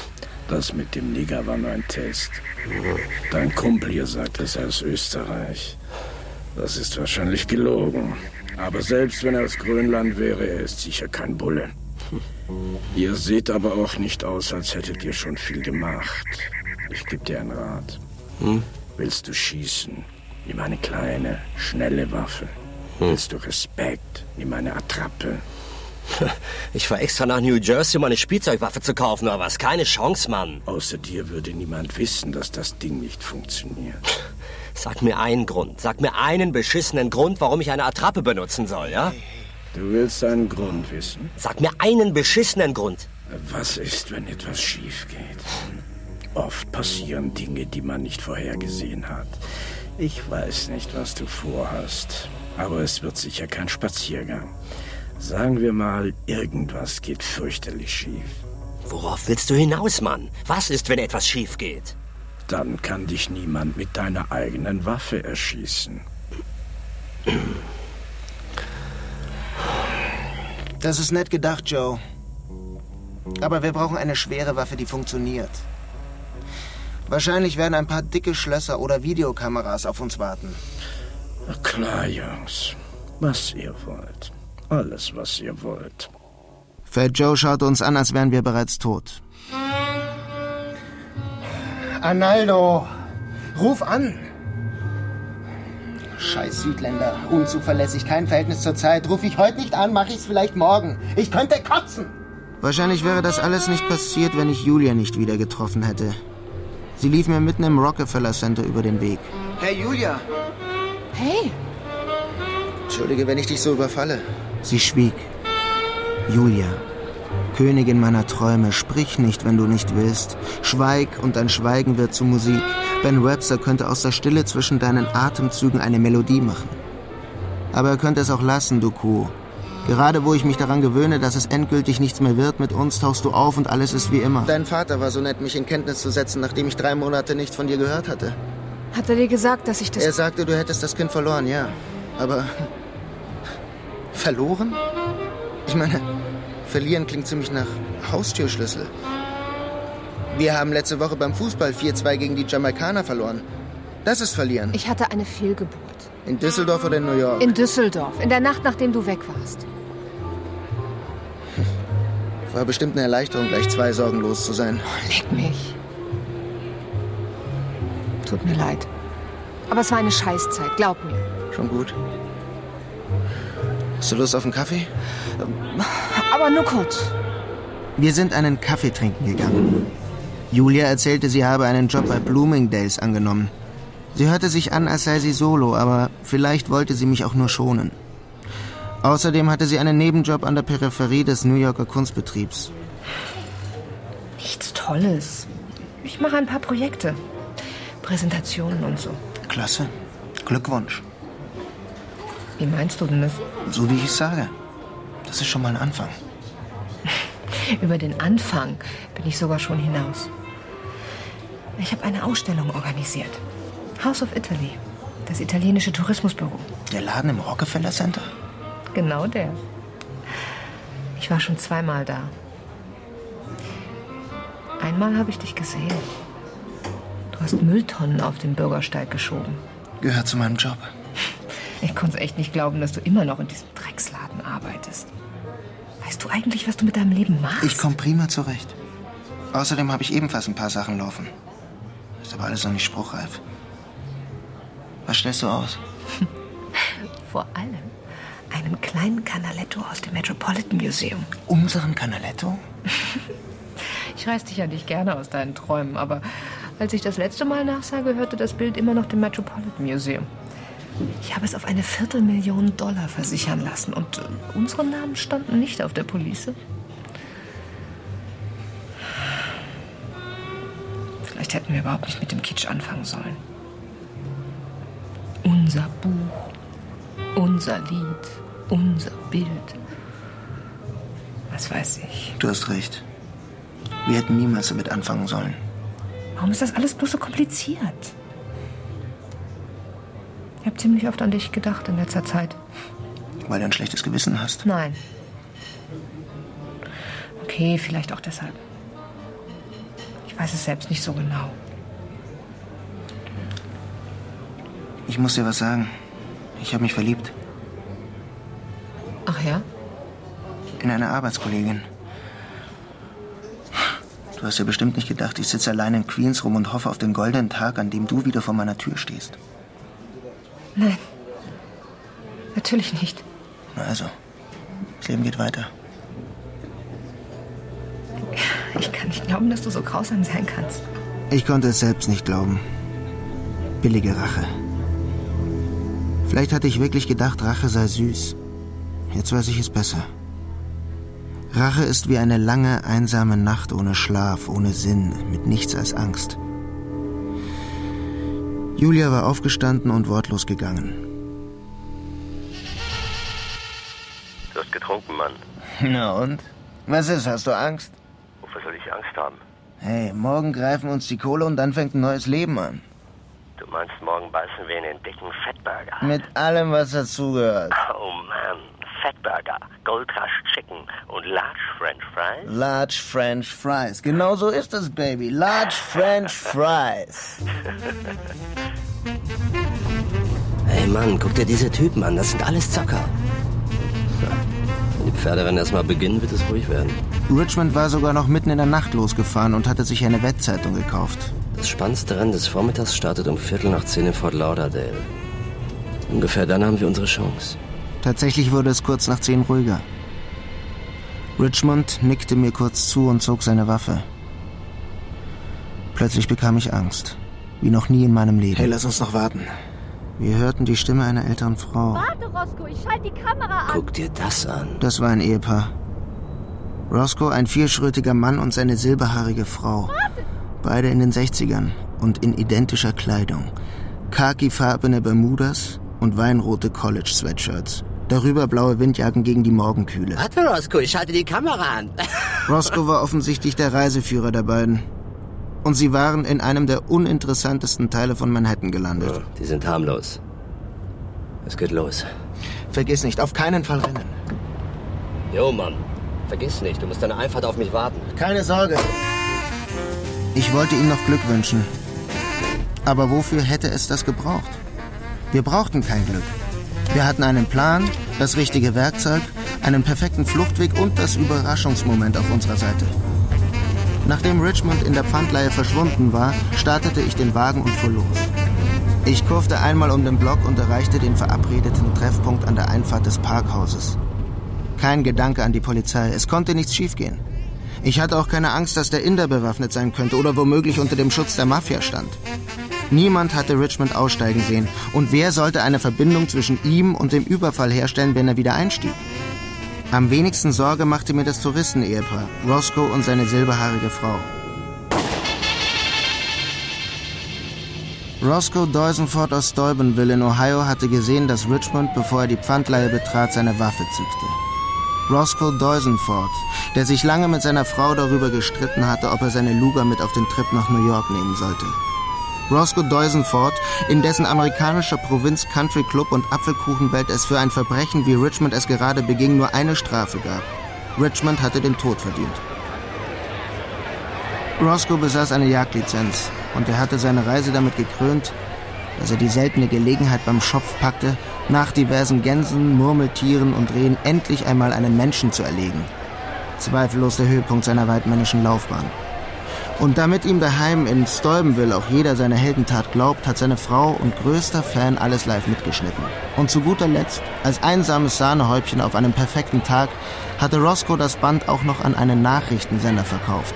E: Das mit dem Nigger war nur ein Test. Dein Kumpel hier sagt, er sei aus Österreich. Das ist wahrscheinlich gelogen. Aber selbst wenn er aus Grönland wäre, er ist sicher kein Bulle. Ihr seht aber auch nicht aus, als hättet ihr schon viel gemacht. Ich gebe dir einen Rat. Hm? Willst du schießen? Nimm eine kleine, schnelle Waffe. Hm. Willst du Respekt? Nimm eine Attrappe.
D: Ich fahr extra nach New Jersey, um eine Spielzeugwaffe zu kaufen, aber was? Keine Chance, Mann.
E: Außer dir würde niemand wissen, dass das Ding nicht funktioniert.
D: Sag mir einen Grund. Sag mir einen beschissenen Grund, warum ich eine Attrappe benutzen soll, ja?
E: Du willst einen Grund wissen?
D: Sag mir einen beschissenen Grund.
E: Was ist, wenn etwas schief geht? Oft passieren Dinge, die man nicht vorhergesehen hat. Ich weiß nicht, was du vorhast, aber es wird sicher kein Spaziergang. Sagen wir mal, irgendwas geht fürchterlich schief.
D: Worauf willst du hinaus, Mann? Was ist, wenn etwas schief geht?
E: Dann kann dich niemand mit deiner eigenen Waffe erschießen.
B: Das ist nett gedacht, Joe. Aber wir brauchen eine schwere Waffe, die funktioniert. Wahrscheinlich werden ein paar dicke Schlösser oder Videokameras auf uns warten.
E: Na klar, Jungs. Was ihr wollt. Alles, was ihr wollt.
B: Fat Joe schaute uns an, als wären wir bereits tot. Arnaldo, ruf an! Scheiß Südländer, unzuverlässig, kein Verhältnis zur Zeit. Ruf ich heute nicht an, mache ich's vielleicht morgen. Ich könnte kotzen! Wahrscheinlich wäre das alles nicht passiert, wenn ich Julia nicht wieder getroffen hätte. Sie lief mir mitten im Rockefeller Center über den Weg. Hey, Julia!
G: Hey!
B: Entschuldige, wenn ich dich so überfalle. Sie schwieg. Julia, Königin meiner Träume, sprich nicht, wenn du nicht willst. Schweig und dein Schweigen wird zu Musik. Ben Webster könnte aus der Stille zwischen deinen Atemzügen eine Melodie machen. Aber er könnte es auch lassen, du Kuh. Gerade wo ich mich daran gewöhne, dass es endgültig nichts mehr wird mit uns, tauchst du auf und alles ist wie immer. Dein Vater war so nett, mich in Kenntnis zu setzen, nachdem ich drei Monate nichts von dir gehört hatte.
G: Hat er dir gesagt, dass ich das...
B: Er sagte, du hättest das Kind verloren, ja. Aber... verloren? Ich meine, verlieren klingt ziemlich nach Haustürschlüssel. Wir haben letzte Woche beim Fußball vier zwei gegen die Jamaikaner verloren. Das ist verlieren.
G: Ich hatte eine Fehlgeburt.
B: In Düsseldorf oder in New York?
G: In Düsseldorf, in der Nacht, nachdem du weg warst.
B: War bestimmt eine Erleichterung, gleich zwei Sorgen los zu sein.
G: Oh, leck mich. Tut mir leid. Aber es war eine Scheißzeit, glaub mir.
B: Schon gut. Hast du Lust auf einen Kaffee?
G: Aber nur kurz.
B: Wir sind einen Kaffee trinken gegangen. Julia erzählte, sie habe einen Job bei Bloomingdale's angenommen. Sie hörte sich an, als sei sie solo, aber vielleicht wollte sie mich auch nur schonen. Außerdem hatte sie einen Nebenjob an der Peripherie des New Yorker Kunstbetriebs.
G: Nichts Tolles. Ich mache ein paar Projekte. Präsentationen und so.
B: Klasse. Glückwunsch.
G: Wie meinst du denn das?
B: So wie ich sage. Das ist schon mal ein Anfang.
G: Über den Anfang bin ich sogar schon hinaus. Ich habe eine Ausstellung organisiert. House of Italy, das italienische Tourismusbüro.
B: Der Laden im Rockefeller Center?
G: Genau der. Ich war schon zweimal da. Einmal habe ich dich gesehen. Du hast Mülltonnen auf den Bürgersteig geschoben.
B: Gehört zu meinem Job.
G: Ich konnte es echt nicht glauben, dass du immer noch in diesem Drecksladen arbeitest. Weißt du eigentlich, was du mit deinem Leben machst?
B: Ich komme prima zurecht. Außerdem habe ich ebenfalls ein paar Sachen laufen. Ist aber alles noch nicht spruchreif. Was stellst du aus?
G: Vor allem einen kleinen Canaletto aus dem Metropolitan Museum.
B: Unseren Canaletto?
G: Ich reiß dich ja nicht gerne aus deinen Träumen, aber als ich das letzte Mal nachsah, gehörte das Bild immer noch dem Metropolitan Museum. Ich habe es auf eine Viertelmillion Dollar versichern lassen und äh, unsere Namen standen nicht auf der Police. Vielleicht hätten wir überhaupt nicht mit dem Kitsch anfangen sollen. Unser Buch, unser Lied, unser Bild. Was weiß ich.
B: Du hast recht. Wir hätten niemals damit anfangen sollen.
G: Warum ist das alles bloß so kompliziert? Ich habe ziemlich oft an dich gedacht in letzter Zeit.
B: Weil du ein schlechtes Gewissen hast?
G: Nein. Okay, vielleicht auch deshalb. Ich weiß es selbst nicht so genau.
B: Ich muss dir was sagen. Ich habe mich verliebt.
G: Ach ja?
B: In eine Arbeitskollegin. Du hast ja bestimmt nicht gedacht, ich sitze allein in Queens rum und hoffe auf den goldenen Tag, an dem du wieder vor meiner Tür stehst.
G: Nein. Natürlich nicht.
B: Na also, das Leben geht weiter.
G: Ich kann nicht glauben, dass du so grausam sein kannst.
B: Ich konnte es selbst nicht glauben. Billige Rache. Vielleicht hatte ich wirklich gedacht, Rache sei süß. Jetzt weiß ich es besser. Rache ist wie eine lange, einsame Nacht ohne Schlaf, ohne Sinn, mit nichts als Angst. Julia war aufgestanden und wortlos gegangen.
L: Du hast getrunken, Mann.
B: Na und? Was ist, hast du Angst?
L: Wofür soll ich Angst haben?
B: Hey, morgen greifen uns die Kohle und dann fängt ein neues Leben an.
L: Du meinst, morgen beißen wir in den dicken Fettburger?
B: Mit allem, was dazugehört.
L: Oh Mann, Fettburger, Gold Rush Chicken und Large French Fries?
B: Large French Fries. Genau so ist es, Baby. Large French Fries.
D: Hey Mann, guck dir diese Typen an. Das sind alles Zocker. Wenn die Pferderennen erstmal beginnen, wird es ruhig werden.
B: Richmond war sogar noch mitten in der Nacht losgefahren und hatte sich eine Wettzeitung gekauft.
D: Das spannendste Rennen des Vormittags startet um Viertel nach zehn in Fort Lauderdale. Ungefähr dann haben wir unsere Chance.
B: Tatsächlich wurde es kurz nach zehn ruhiger. Richmond nickte mir kurz zu und zog seine Waffe. Plötzlich bekam ich Angst. Wie noch nie in meinem Leben. Hey, lass uns noch warten. Wir hörten die Stimme einer älteren Frau.
M: Warte, Roscoe, ich schalte die Kamera an.
D: Guck dir das an.
B: Das war ein Ehepaar. Roscoe, ein vierschrötiger Mann und seine silberhaarige Frau.
M: Warte.
B: Beide in den sechzigern und in identischer Kleidung. Khakifarbene Bermudas und weinrote College-Sweatshirts. Darüber blaue Windjacken gegen die Morgenkühle.
D: Warte, Roscoe, ich schalte die Kamera an.
B: Roscoe war offensichtlich der Reiseführer der beiden. Und sie waren in einem der uninteressantesten Teile von Manhattan gelandet.
D: Ja, die sind harmlos. Es geht los.
B: Vergiss nicht, auf keinen Fall rennen.
D: Jo, Mann. Vergiss nicht, du musst deine Einfahrt auf mich warten.
B: Keine Sorge. Ich wollte ihm noch Glück wünschen. Aber wofür hätte es das gebraucht? Wir brauchten kein Glück. Wir hatten einen Plan, das richtige Werkzeug, einen perfekten Fluchtweg und das Überraschungsmoment auf unserer Seite. Nachdem Richmond in der Pfandleihe verschwunden war, startete ich den Wagen und fuhr los. Ich kurfte einmal um den Block und erreichte den verabredeten Treffpunkt an der Einfahrt des Parkhauses. Kein Gedanke an die Polizei, es konnte nichts schiefgehen. Ich hatte auch keine Angst, dass der Inder bewaffnet sein könnte oder womöglich unter dem Schutz der Mafia stand. Niemand hatte Richmond aussteigen sehen. Und wer sollte eine Verbindung zwischen ihm und dem Überfall herstellen, wenn er wieder einstieg? Am wenigsten Sorge machte mir das Touristen-Ehepaar, Roscoe und seine silberhaarige Frau. Roscoe Doisenford aus Steubenville in Ohio hatte gesehen, dass Richmond, bevor er die Pfandleihe betrat, seine Waffe zückte. Roscoe Doisenford, der sich lange mit seiner Frau darüber gestritten hatte, ob er seine Luger mit auf den Trip nach New York nehmen sollte. Roscoe Doisenford, in dessen amerikanischer Provinz Country Club und Apfelkuchenwelt es für ein Verbrechen, wie Richmond es gerade beging, nur eine Strafe gab. Richmond hatte den Tod verdient. Roscoe besaß eine Jagdlizenz und er hatte seine Reise damit gekrönt, dass er die seltene Gelegenheit beim Schopf packte, nach diversen Gänsen, Murmeltieren und Rehen endlich einmal einen Menschen zu erlegen. Zweifellos der Höhepunkt seiner weidmännischen Laufbahn. Und damit ihm daheim in Steubenville auch jeder seine Heldentat glaubt, hat seine Frau und größter Fan alles live mitgeschnitten. Und zu guter Letzt, als einsames Sahnehäubchen auf einem perfekten Tag, hatte Roscoe das Band auch noch an einen Nachrichtensender verkauft.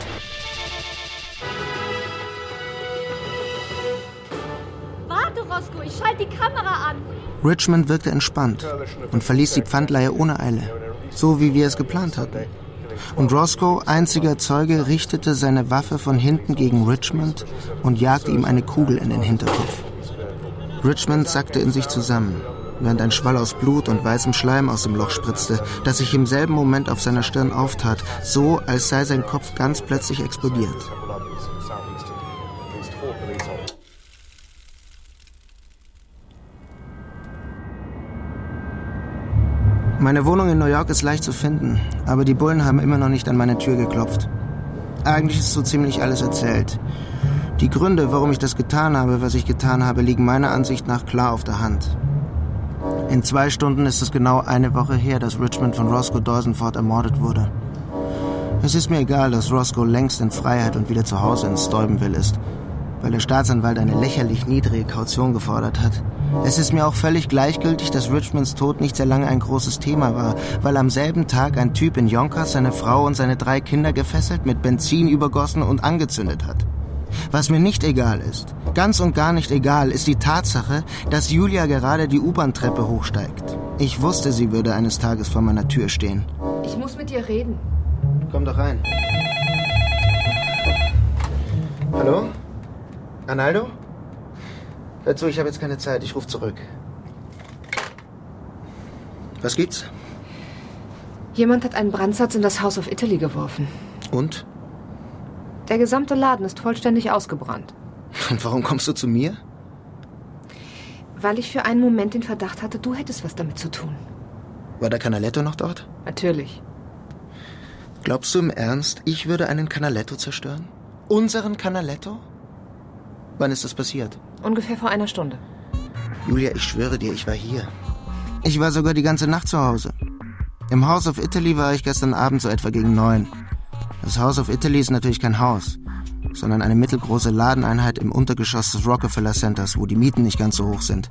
M: Warte, Roscoe, ich schalte die Kamera an.
B: Richmond wirkte entspannt und verließ die Pfandleihe ohne Eile, so wie wir es geplant hatten. Und Roscoe, einziger Zeuge, richtete seine Waffe von hinten gegen Richmond und jagte ihm eine Kugel in den Hinterkopf. Richmond sackte in sich zusammen, während ein Schwall aus Blut und weißem Schleim aus dem Loch spritzte, das sich im selben Moment auf seiner Stirn auftat, so als sei sein Kopf ganz plötzlich explodiert. Meine Wohnung in New York ist leicht zu finden, aber die Bullen haben immer noch nicht an meine Tür geklopft. Eigentlich ist so ziemlich alles erzählt. Die Gründe, warum ich das getan habe, was ich getan habe, liegen meiner Ansicht nach klar auf der Hand. In zwei Stunden ist es genau eine Woche her, dass Richmond von Roscoe Dawsonford ermordet wurde. Es ist mir egal, dass Roscoe längst in Freiheit und wieder zu Hause in Steubenville ist, weil der Staatsanwalt eine lächerlich niedrige Kaution gefordert hat. Es ist mir auch völlig gleichgültig, dass Richmonds Tod nicht sehr lange ein großes Thema war, weil am selben Tag ein Typ in Yonkers seine Frau und seine drei Kinder gefesselt, mit Benzin übergossen und angezündet hat. Was mir nicht egal ist, ganz und gar nicht egal, ist die Tatsache, dass Julia gerade die U-Bahn-Treppe hochsteigt. Ich wusste, sie würde eines Tages vor meiner Tür stehen.
G: Ich muss mit dir reden.
B: Komm doch rein. Hallo? Arnaldo? Hör zu, ich habe jetzt keine Zeit. Ich rufe zurück. Was gibt's?
G: Jemand hat einen Brandsatz in das House of Italy geworfen.
B: Und?
G: Der gesamte Laden ist vollständig ausgebrannt.
B: Und warum kommst du zu mir?
G: Weil ich für einen Moment den Verdacht hatte, du hättest was damit zu tun.
B: War der Canaletto noch dort?
G: Natürlich.
B: Glaubst du im Ernst, ich würde einen Canaletto zerstören? Unseren Canaletto? Wann ist das passiert?
G: Ungefähr vor einer Stunde.
B: Julia, ich schwöre dir, ich war hier. Ich war sogar die ganze Nacht zu Hause. Im House of Italy war ich gestern Abend so etwa gegen neun. Das House of Italy ist natürlich kein Haus, sondern eine mittelgroße Ladeneinheit im Untergeschoss des Rockefeller Centers, wo die Mieten nicht ganz so hoch sind.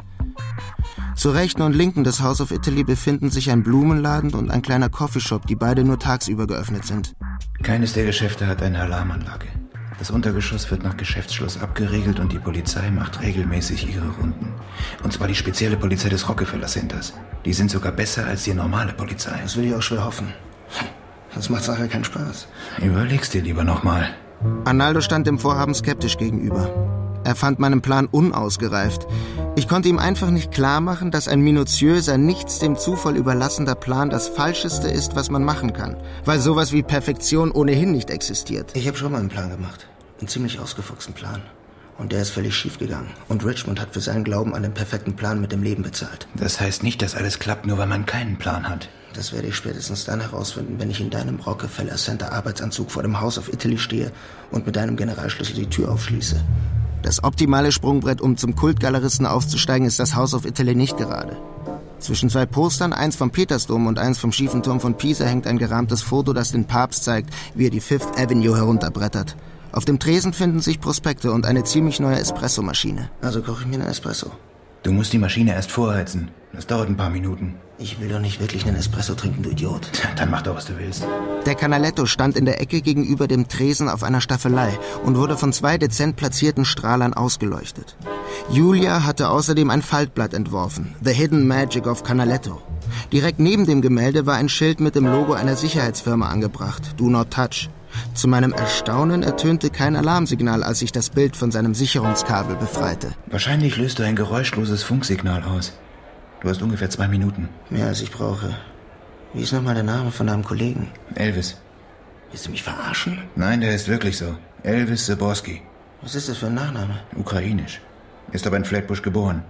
B: Zur rechten und linken des House of Italy befinden sich ein Blumenladen und ein kleiner Coffeeshop, die beide nur tagsüber geöffnet sind.
N: Keines der Geschäfte hat eine Alarmanlage. Das Untergeschoss wird nach Geschäftsschluss abgeriegelt und die Polizei macht regelmäßig ihre Runden. Und zwar die spezielle Polizei des Rockefeller Centers. Die sind sogar besser als die normale Polizei.
B: Das will ich auch schwer hoffen. Das macht Sache keinen Spaß.
N: Überleg's dir lieber nochmal.
B: Arnaldo stand dem Vorhaben skeptisch gegenüber. Er fand meinen Plan unausgereift. Ich konnte ihm einfach nicht klar machen, dass ein minutiöser, nichts dem Zufall überlassender Plan das Falscheste ist, was man machen kann. Weil sowas wie Perfektion ohnehin nicht existiert. Ich habe schon mal einen Plan gemacht. Einen ziemlich ausgefuchsten Plan. Und der ist völlig schief gegangen. Und Richmond hat für seinen Glauben an den perfekten Plan mit dem Leben bezahlt.
N: Das heißt nicht, dass alles klappt, nur weil man keinen Plan hat.
B: Das werde ich spätestens dann herausfinden, wenn ich in deinem Rockefeller Center Arbeitsanzug vor dem House of Italy stehe und mit deinem Generalschlüssel die Tür aufschließe. Das optimale Sprungbrett, um zum Kultgaleristen aufzusteigen, ist das House of Italy nicht gerade. Zwischen zwei Postern, eins vom Petersdom und eins vom schiefen Turm von Pisa, hängt ein gerahmtes Foto, das den Papst zeigt, wie er die Fifth Avenue herunterbrettert. Auf dem Tresen finden sich Prospekte und eine ziemlich neue Espressomaschine. Also koche ich mir einen Espresso.
N: Du musst die Maschine erst vorheizen. Das dauert ein paar Minuten.
B: Ich will doch nicht wirklich einen Espresso trinken, du Idiot.
N: Dann mach doch, was du willst.
B: Der Canaletto stand in der Ecke gegenüber dem Tresen auf einer Staffelei und wurde von zwei dezent platzierten Strahlern ausgeleuchtet. Julia hatte außerdem ein Faltblatt entworfen, The Hidden Magic of Canaletto. Direkt neben dem Gemälde war ein Schild mit dem Logo einer Sicherheitsfirma angebracht, Do Not Touch. Zu meinem Erstaunen ertönte kein Alarmsignal, als ich das Bild von seinem Sicherungskabel befreite.
N: Wahrscheinlich löst du ein geräuschloses Funksignal aus. Du hast ungefähr zwei Minuten.
B: Mehr als ich brauche. Wie ist nochmal der Name von deinem Kollegen?
N: Elvis.
B: Willst du mich verarschen?
N: Nein, der ist wirklich so. Elvis Zaborski.
B: Was ist das für ein Nachname?
N: Ukrainisch. Ist aber in Flatbush geboren.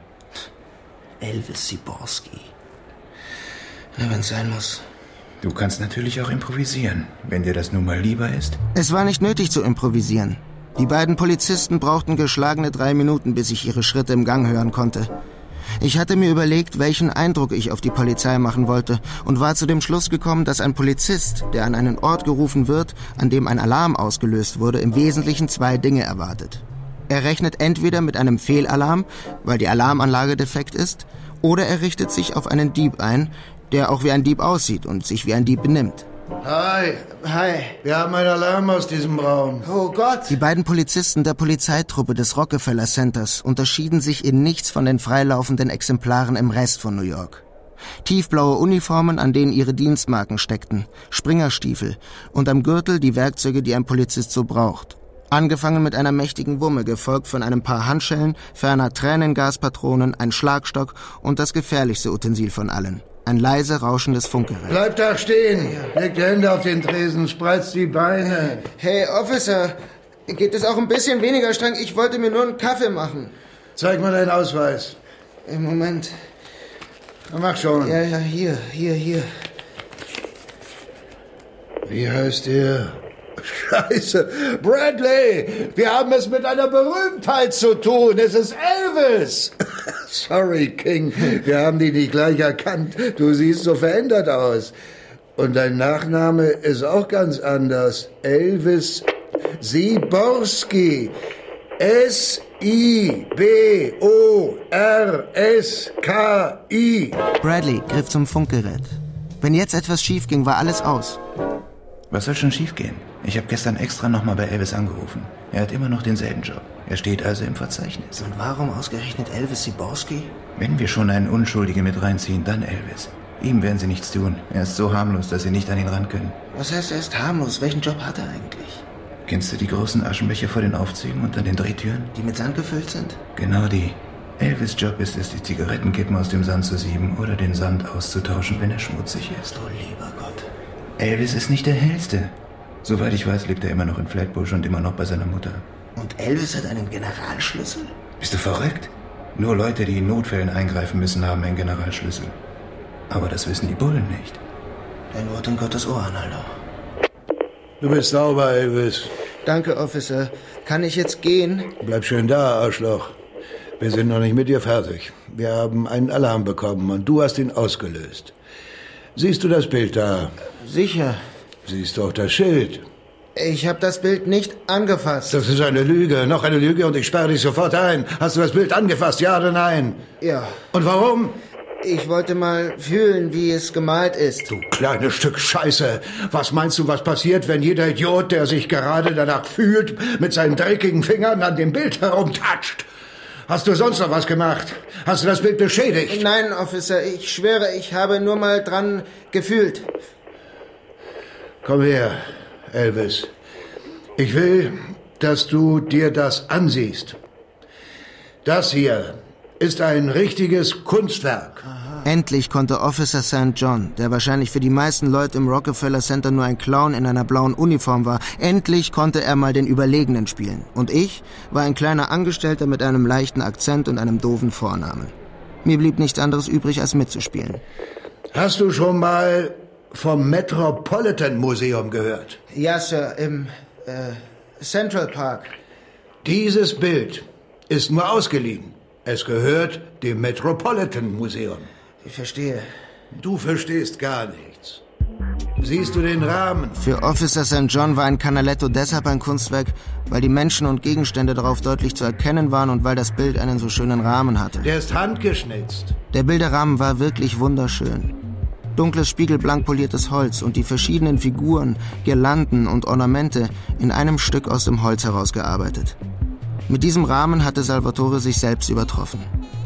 B: Elvis Zaborski. Na, wenn es sein muss.
N: Du kannst natürlich auch improvisieren, wenn dir das nun mal lieber ist.
B: Es war nicht nötig zu improvisieren. Die beiden Polizisten brauchten geschlagene drei Minuten, bis ich ihre Schritte im Gang hören konnte. Ich hatte mir überlegt, welchen Eindruck ich auf die Polizei machen wollte und war zu dem Schluss gekommen, dass ein Polizist, der an einen Ort gerufen wird, an dem ein Alarm ausgelöst wurde, im Wesentlichen zwei Dinge erwartet. Er rechnet entweder mit einem Fehlalarm, weil die Alarmanlage defekt ist, oder er richtet sich auf einen Dieb ein, der auch wie ein Dieb aussieht und sich wie ein Dieb benimmt.
O: Hi.
B: Hi.
O: Wir haben einen Alarm aus diesem Raum.
B: Oh Gott. Die beiden Polizisten der Polizeitruppe des Rockefeller Centers unterschieden sich in nichts von den freilaufenden Exemplaren im Rest von New York. Tiefblaue Uniformen, an denen ihre Dienstmarken steckten, Springerstiefel und am Gürtel die Werkzeuge, die ein Polizist so braucht. Angefangen mit einer mächtigen Wumme, gefolgt von einem paar Handschellen, ferner Tränengaspatronen, ein Schlagstock und das gefährlichste Utensil von allen. Ein leise rauschendes Funkgerät.
O: Bleib da stehen. Leg die Hände auf den Tresen, spreiz die Beine.
B: Hey, Officer, geht es auch ein bisschen weniger streng? Ich wollte mir nur einen Kaffee machen.
O: Zeig mal deinen Ausweis.
B: Im Moment.
O: Na, mach schon.
B: Ja, ja, hier, hier, hier.
O: Wie heißt er? Scheiße. Bradley, wir haben es mit einer Berühmtheit zu tun. Es ist Elvis. Sorry, King, wir haben dich nicht gleich erkannt. Du siehst so verändert aus. Und dein Nachname ist auch ganz anders. Elvis Siborski. S I B O R S K I.
B: Bradley griff zum Funkgerät. Wenn jetzt etwas schief ging, war alles aus.
N: Was soll schon schief gehen? Ich habe gestern extra nochmal bei Elvis angerufen. Er hat immer noch denselben Job. Er steht also im Verzeichnis.
B: Und warum ausgerechnet Elvis Siborski?
N: Wenn wir schon einen Unschuldigen mit reinziehen, dann Elvis. Ihm werden sie nichts tun. Er ist so harmlos, dass sie nicht an ihn ran können.
B: Was heißt, er ist harmlos? Welchen Job hat er eigentlich?
N: Kennst du die großen Aschenbecher vor den Aufzügen und an den Drehtüren?
B: Die mit Sand gefüllt sind?
N: Genau die. Elvis' Job ist es, die Zigarettenkippen aus dem Sand zu sieben oder den Sand auszutauschen, wenn er schmutzig ist.
B: Oh, lieber Gott.
N: Elvis ist nicht der Hellste. Soweit ich weiß, lebt er immer noch in Flatbush und immer noch bei seiner Mutter.
B: Und Elvis hat einen Generalschlüssel?
N: Bist du verrückt? Nur Leute, die in Notfällen eingreifen müssen, haben einen Generalschlüssel. Aber das wissen die Bullen nicht.
B: Dein Wort in Gottes Ohr, Arnaldo.
O: Du bist sauber, Elvis.
B: Danke, Officer. Kann ich jetzt gehen?
O: Bleib schön da, Arschloch. Wir sind noch nicht mit dir fertig. Wir haben einen Alarm bekommen und du hast ihn ausgelöst. Siehst du das Bild da?
B: Sicher.
O: Siehst du auch das Schild?
B: Ich habe das Bild nicht angefasst.
O: Das ist eine Lüge, noch eine Lüge und ich sperre dich sofort ein. Hast du das Bild angefasst, ja oder nein?
B: Ja.
O: Und warum?
B: Ich wollte mal fühlen, wie es gemalt ist.
O: Du kleines Stück Scheiße. Was meinst du, was passiert, wenn jeder Idiot, der sich gerade danach fühlt, mit seinen dreckigen Fingern an dem Bild herumtatscht? Hast du sonst noch was gemacht? Hast du das Bild beschädigt?
B: Nein, Officer, ich schwöre, ich habe nur mal dran gefühlt.
O: Komm her, Elvis. Ich will, dass du dir das ansiehst. Das hier ist ein richtiges Kunstwerk.
B: Aha. Endlich konnte Officer Sankt John, der wahrscheinlich für die meisten Leute im Rockefeller Center nur ein Clown in einer blauen Uniform war, endlich konnte er mal den Überlegenen spielen. Und ich war ein kleiner Angestellter mit einem leichten Akzent und einem doofen Vornamen. Mir blieb nichts anderes übrig, als mitzuspielen.
O: Hast du schon mal vom Metropolitan Museum gehört?
B: Ja, Sir, im äh, Central Park.
O: Dieses Bild ist nur ausgeliehen. Es gehört dem Metropolitan Museum.
B: Ich verstehe.
O: Du verstehst gar nichts. Siehst du den Rahmen?
B: Für Officer Sankt John war ein Canaletto deshalb ein Kunstwerk, weil die Menschen und Gegenstände darauf deutlich zu erkennen waren und weil das Bild einen so schönen Rahmen hatte.
O: Der ist handgeschnitzt.
B: Der Bilderrahmen war wirklich wunderschön. Dunkles, spiegelblank poliertes Holz und die verschiedenen Figuren, Girlanden und Ornamente in einem Stück aus dem Holz herausgearbeitet. Mit diesem Rahmen hatte Salvatore sich selbst übertroffen.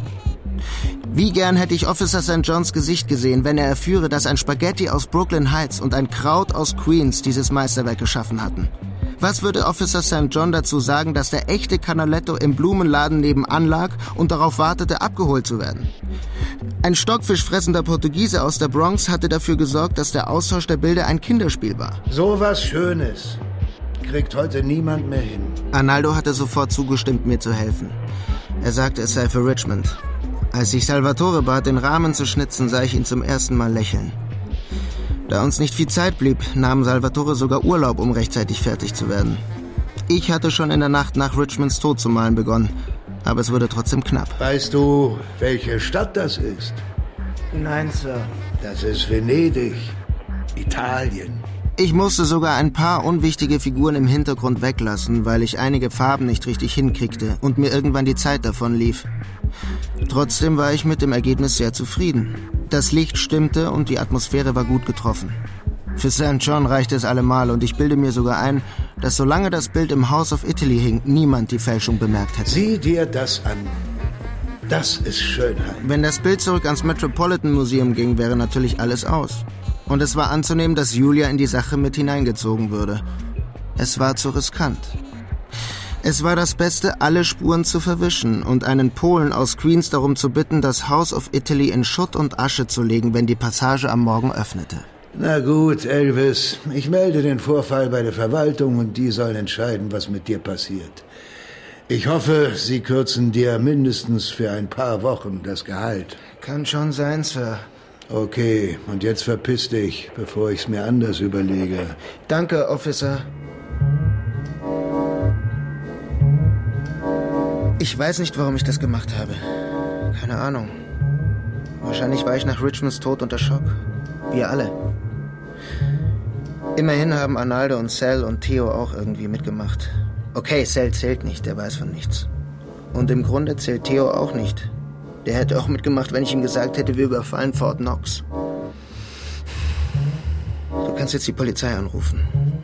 B: Wie gern hätte ich Officer Sankt Johns Gesicht gesehen, wenn er erführe, dass ein Spaghetti aus Brooklyn Heights und ein Kraut aus Queens dieses Meisterwerk geschaffen hatten. Was würde Officer Sankt John dazu sagen, dass der echte Canaletto im Blumenladen nebenan lag und darauf wartete, abgeholt zu werden? Ein stockfischfressender Portugiese aus der Bronx hatte dafür gesorgt, dass der Austausch der Bilder ein Kinderspiel war.
O: So was Schönes kriegt heute niemand mehr hin.
B: Arnaldo hatte sofort zugestimmt, mir zu helfen. Er sagte, es sei für Richmond. Als ich Salvatore bat, den Rahmen zu schnitzen, sah ich ihn zum ersten Mal lächeln. Da uns nicht viel Zeit blieb, nahm Salvatore sogar Urlaub, um rechtzeitig fertig zu werden. Ich hatte schon in der Nacht nach Richmonds Tod zu malen begonnen, aber es wurde trotzdem knapp.
O: Weißt du, welche Stadt das ist?
B: Nein, Sir.
O: Das ist Venedig, Italien.
B: Ich musste sogar ein paar unwichtige Figuren im Hintergrund weglassen, weil ich einige Farben nicht richtig hinkriegte und mir irgendwann die Zeit davon lief. Trotzdem war ich mit dem Ergebnis sehr zufrieden. Das Licht stimmte und die Atmosphäre war gut getroffen. Für Sankt John reichte es allemal und ich bilde mir sogar ein, dass solange das Bild im House of Italy hing, niemand die Fälschung bemerkt hätte.
O: Sieh dir das an. Das ist Schönheit.
B: Wenn das Bild zurück ans Metropolitan Museum ging, wäre natürlich alles aus. Und es war anzunehmen, dass Julia in die Sache mit hineingezogen würde. Es war zu riskant. Es war das Beste, alle Spuren zu verwischen und einen Polen aus Queens darum zu bitten, das House of Italy in Schutt und Asche zu legen, wenn die Passage am Morgen öffnete.
O: Na gut, Elvis, ich melde den Vorfall bei der Verwaltung und die sollen entscheiden, was mit dir passiert. Ich hoffe, sie kürzen dir mindestens für ein paar Wochen das Gehalt.
B: Kann schon sein, Sir.
O: Okay, und jetzt verpiss dich, bevor ich's mir anders überlege.
B: Danke, Officer. Ich weiß nicht, warum ich das gemacht habe. Keine Ahnung. Wahrscheinlich war ich nach Richmonds Tod unter Schock. Wir alle. Immerhin haben Arnaldo und Sal und Theo auch irgendwie mitgemacht. Okay, Sal zählt nicht, der weiß von nichts. Und im Grunde zählt Theo auch nicht. Der hätte auch mitgemacht, wenn ich ihm gesagt hätte, wir überfallen Fort Knox. Du kannst jetzt die Polizei anrufen.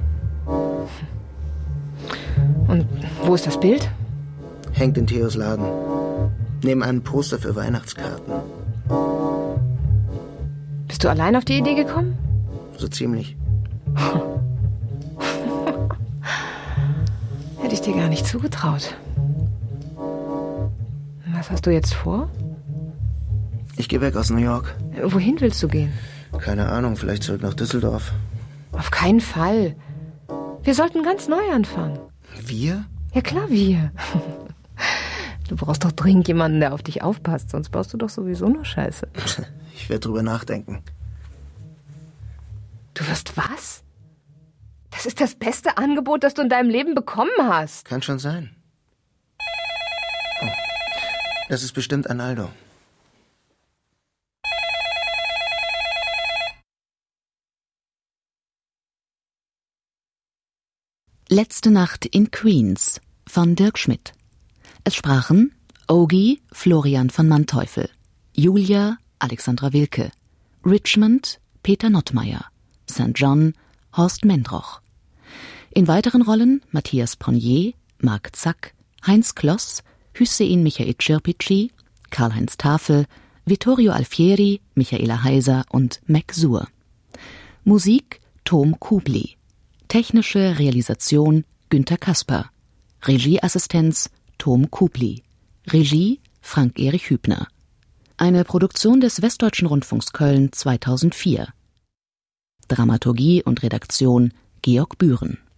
G: Und wo ist das Bild?
B: Hängt in Theos Laden. Neben einem Poster für Weihnachtskarten.
G: Bist du allein auf die Idee gekommen?
B: So ziemlich.
G: Hätte ich dir gar nicht zugetraut. Was hast du jetzt vor?
B: Ich gehe weg aus New York.
G: Wohin willst du gehen?
B: Keine Ahnung, vielleicht zurück nach Düsseldorf.
G: Auf keinen Fall. Wir sollten ganz neu anfangen.
B: Wir?
G: Ja klar, wir. Du brauchst doch dringend jemanden, der auf dich aufpasst, sonst baust du doch sowieso nur Scheiße.
B: Ich werde drüber nachdenken.
G: Du wirst was? Das ist das beste Angebot, das du in deinem Leben bekommen hast.
B: Kann schon sein. Oh, das ist bestimmt Arnaldo.
A: Letzte Nacht in Queens von Dirk Schmidt. Es sprachen Ogie, Florian von Manteuffel, Julia, Alexandra Wilke, Richmond, Peter Nottmeier, Sankt John, Horst Mendroch. In weiteren Rollen Matthias Ponnier, Marc Zack, Heinz Kloss, Hüseyin Michael Cirpici, Karl-Heinz Tafel, Vittorio Alfieri, Michaela Heiser und Mac Suhr. Musik Tom Kubli. Technische Realisation Günter Kasper. Regieassistenz Tom Kubli. Regie Frank-Erich Hübner. Eine Produktion des Westdeutschen Rundfunks Köln zweitausendvier. Dramaturgie und Redaktion Georg Bühren.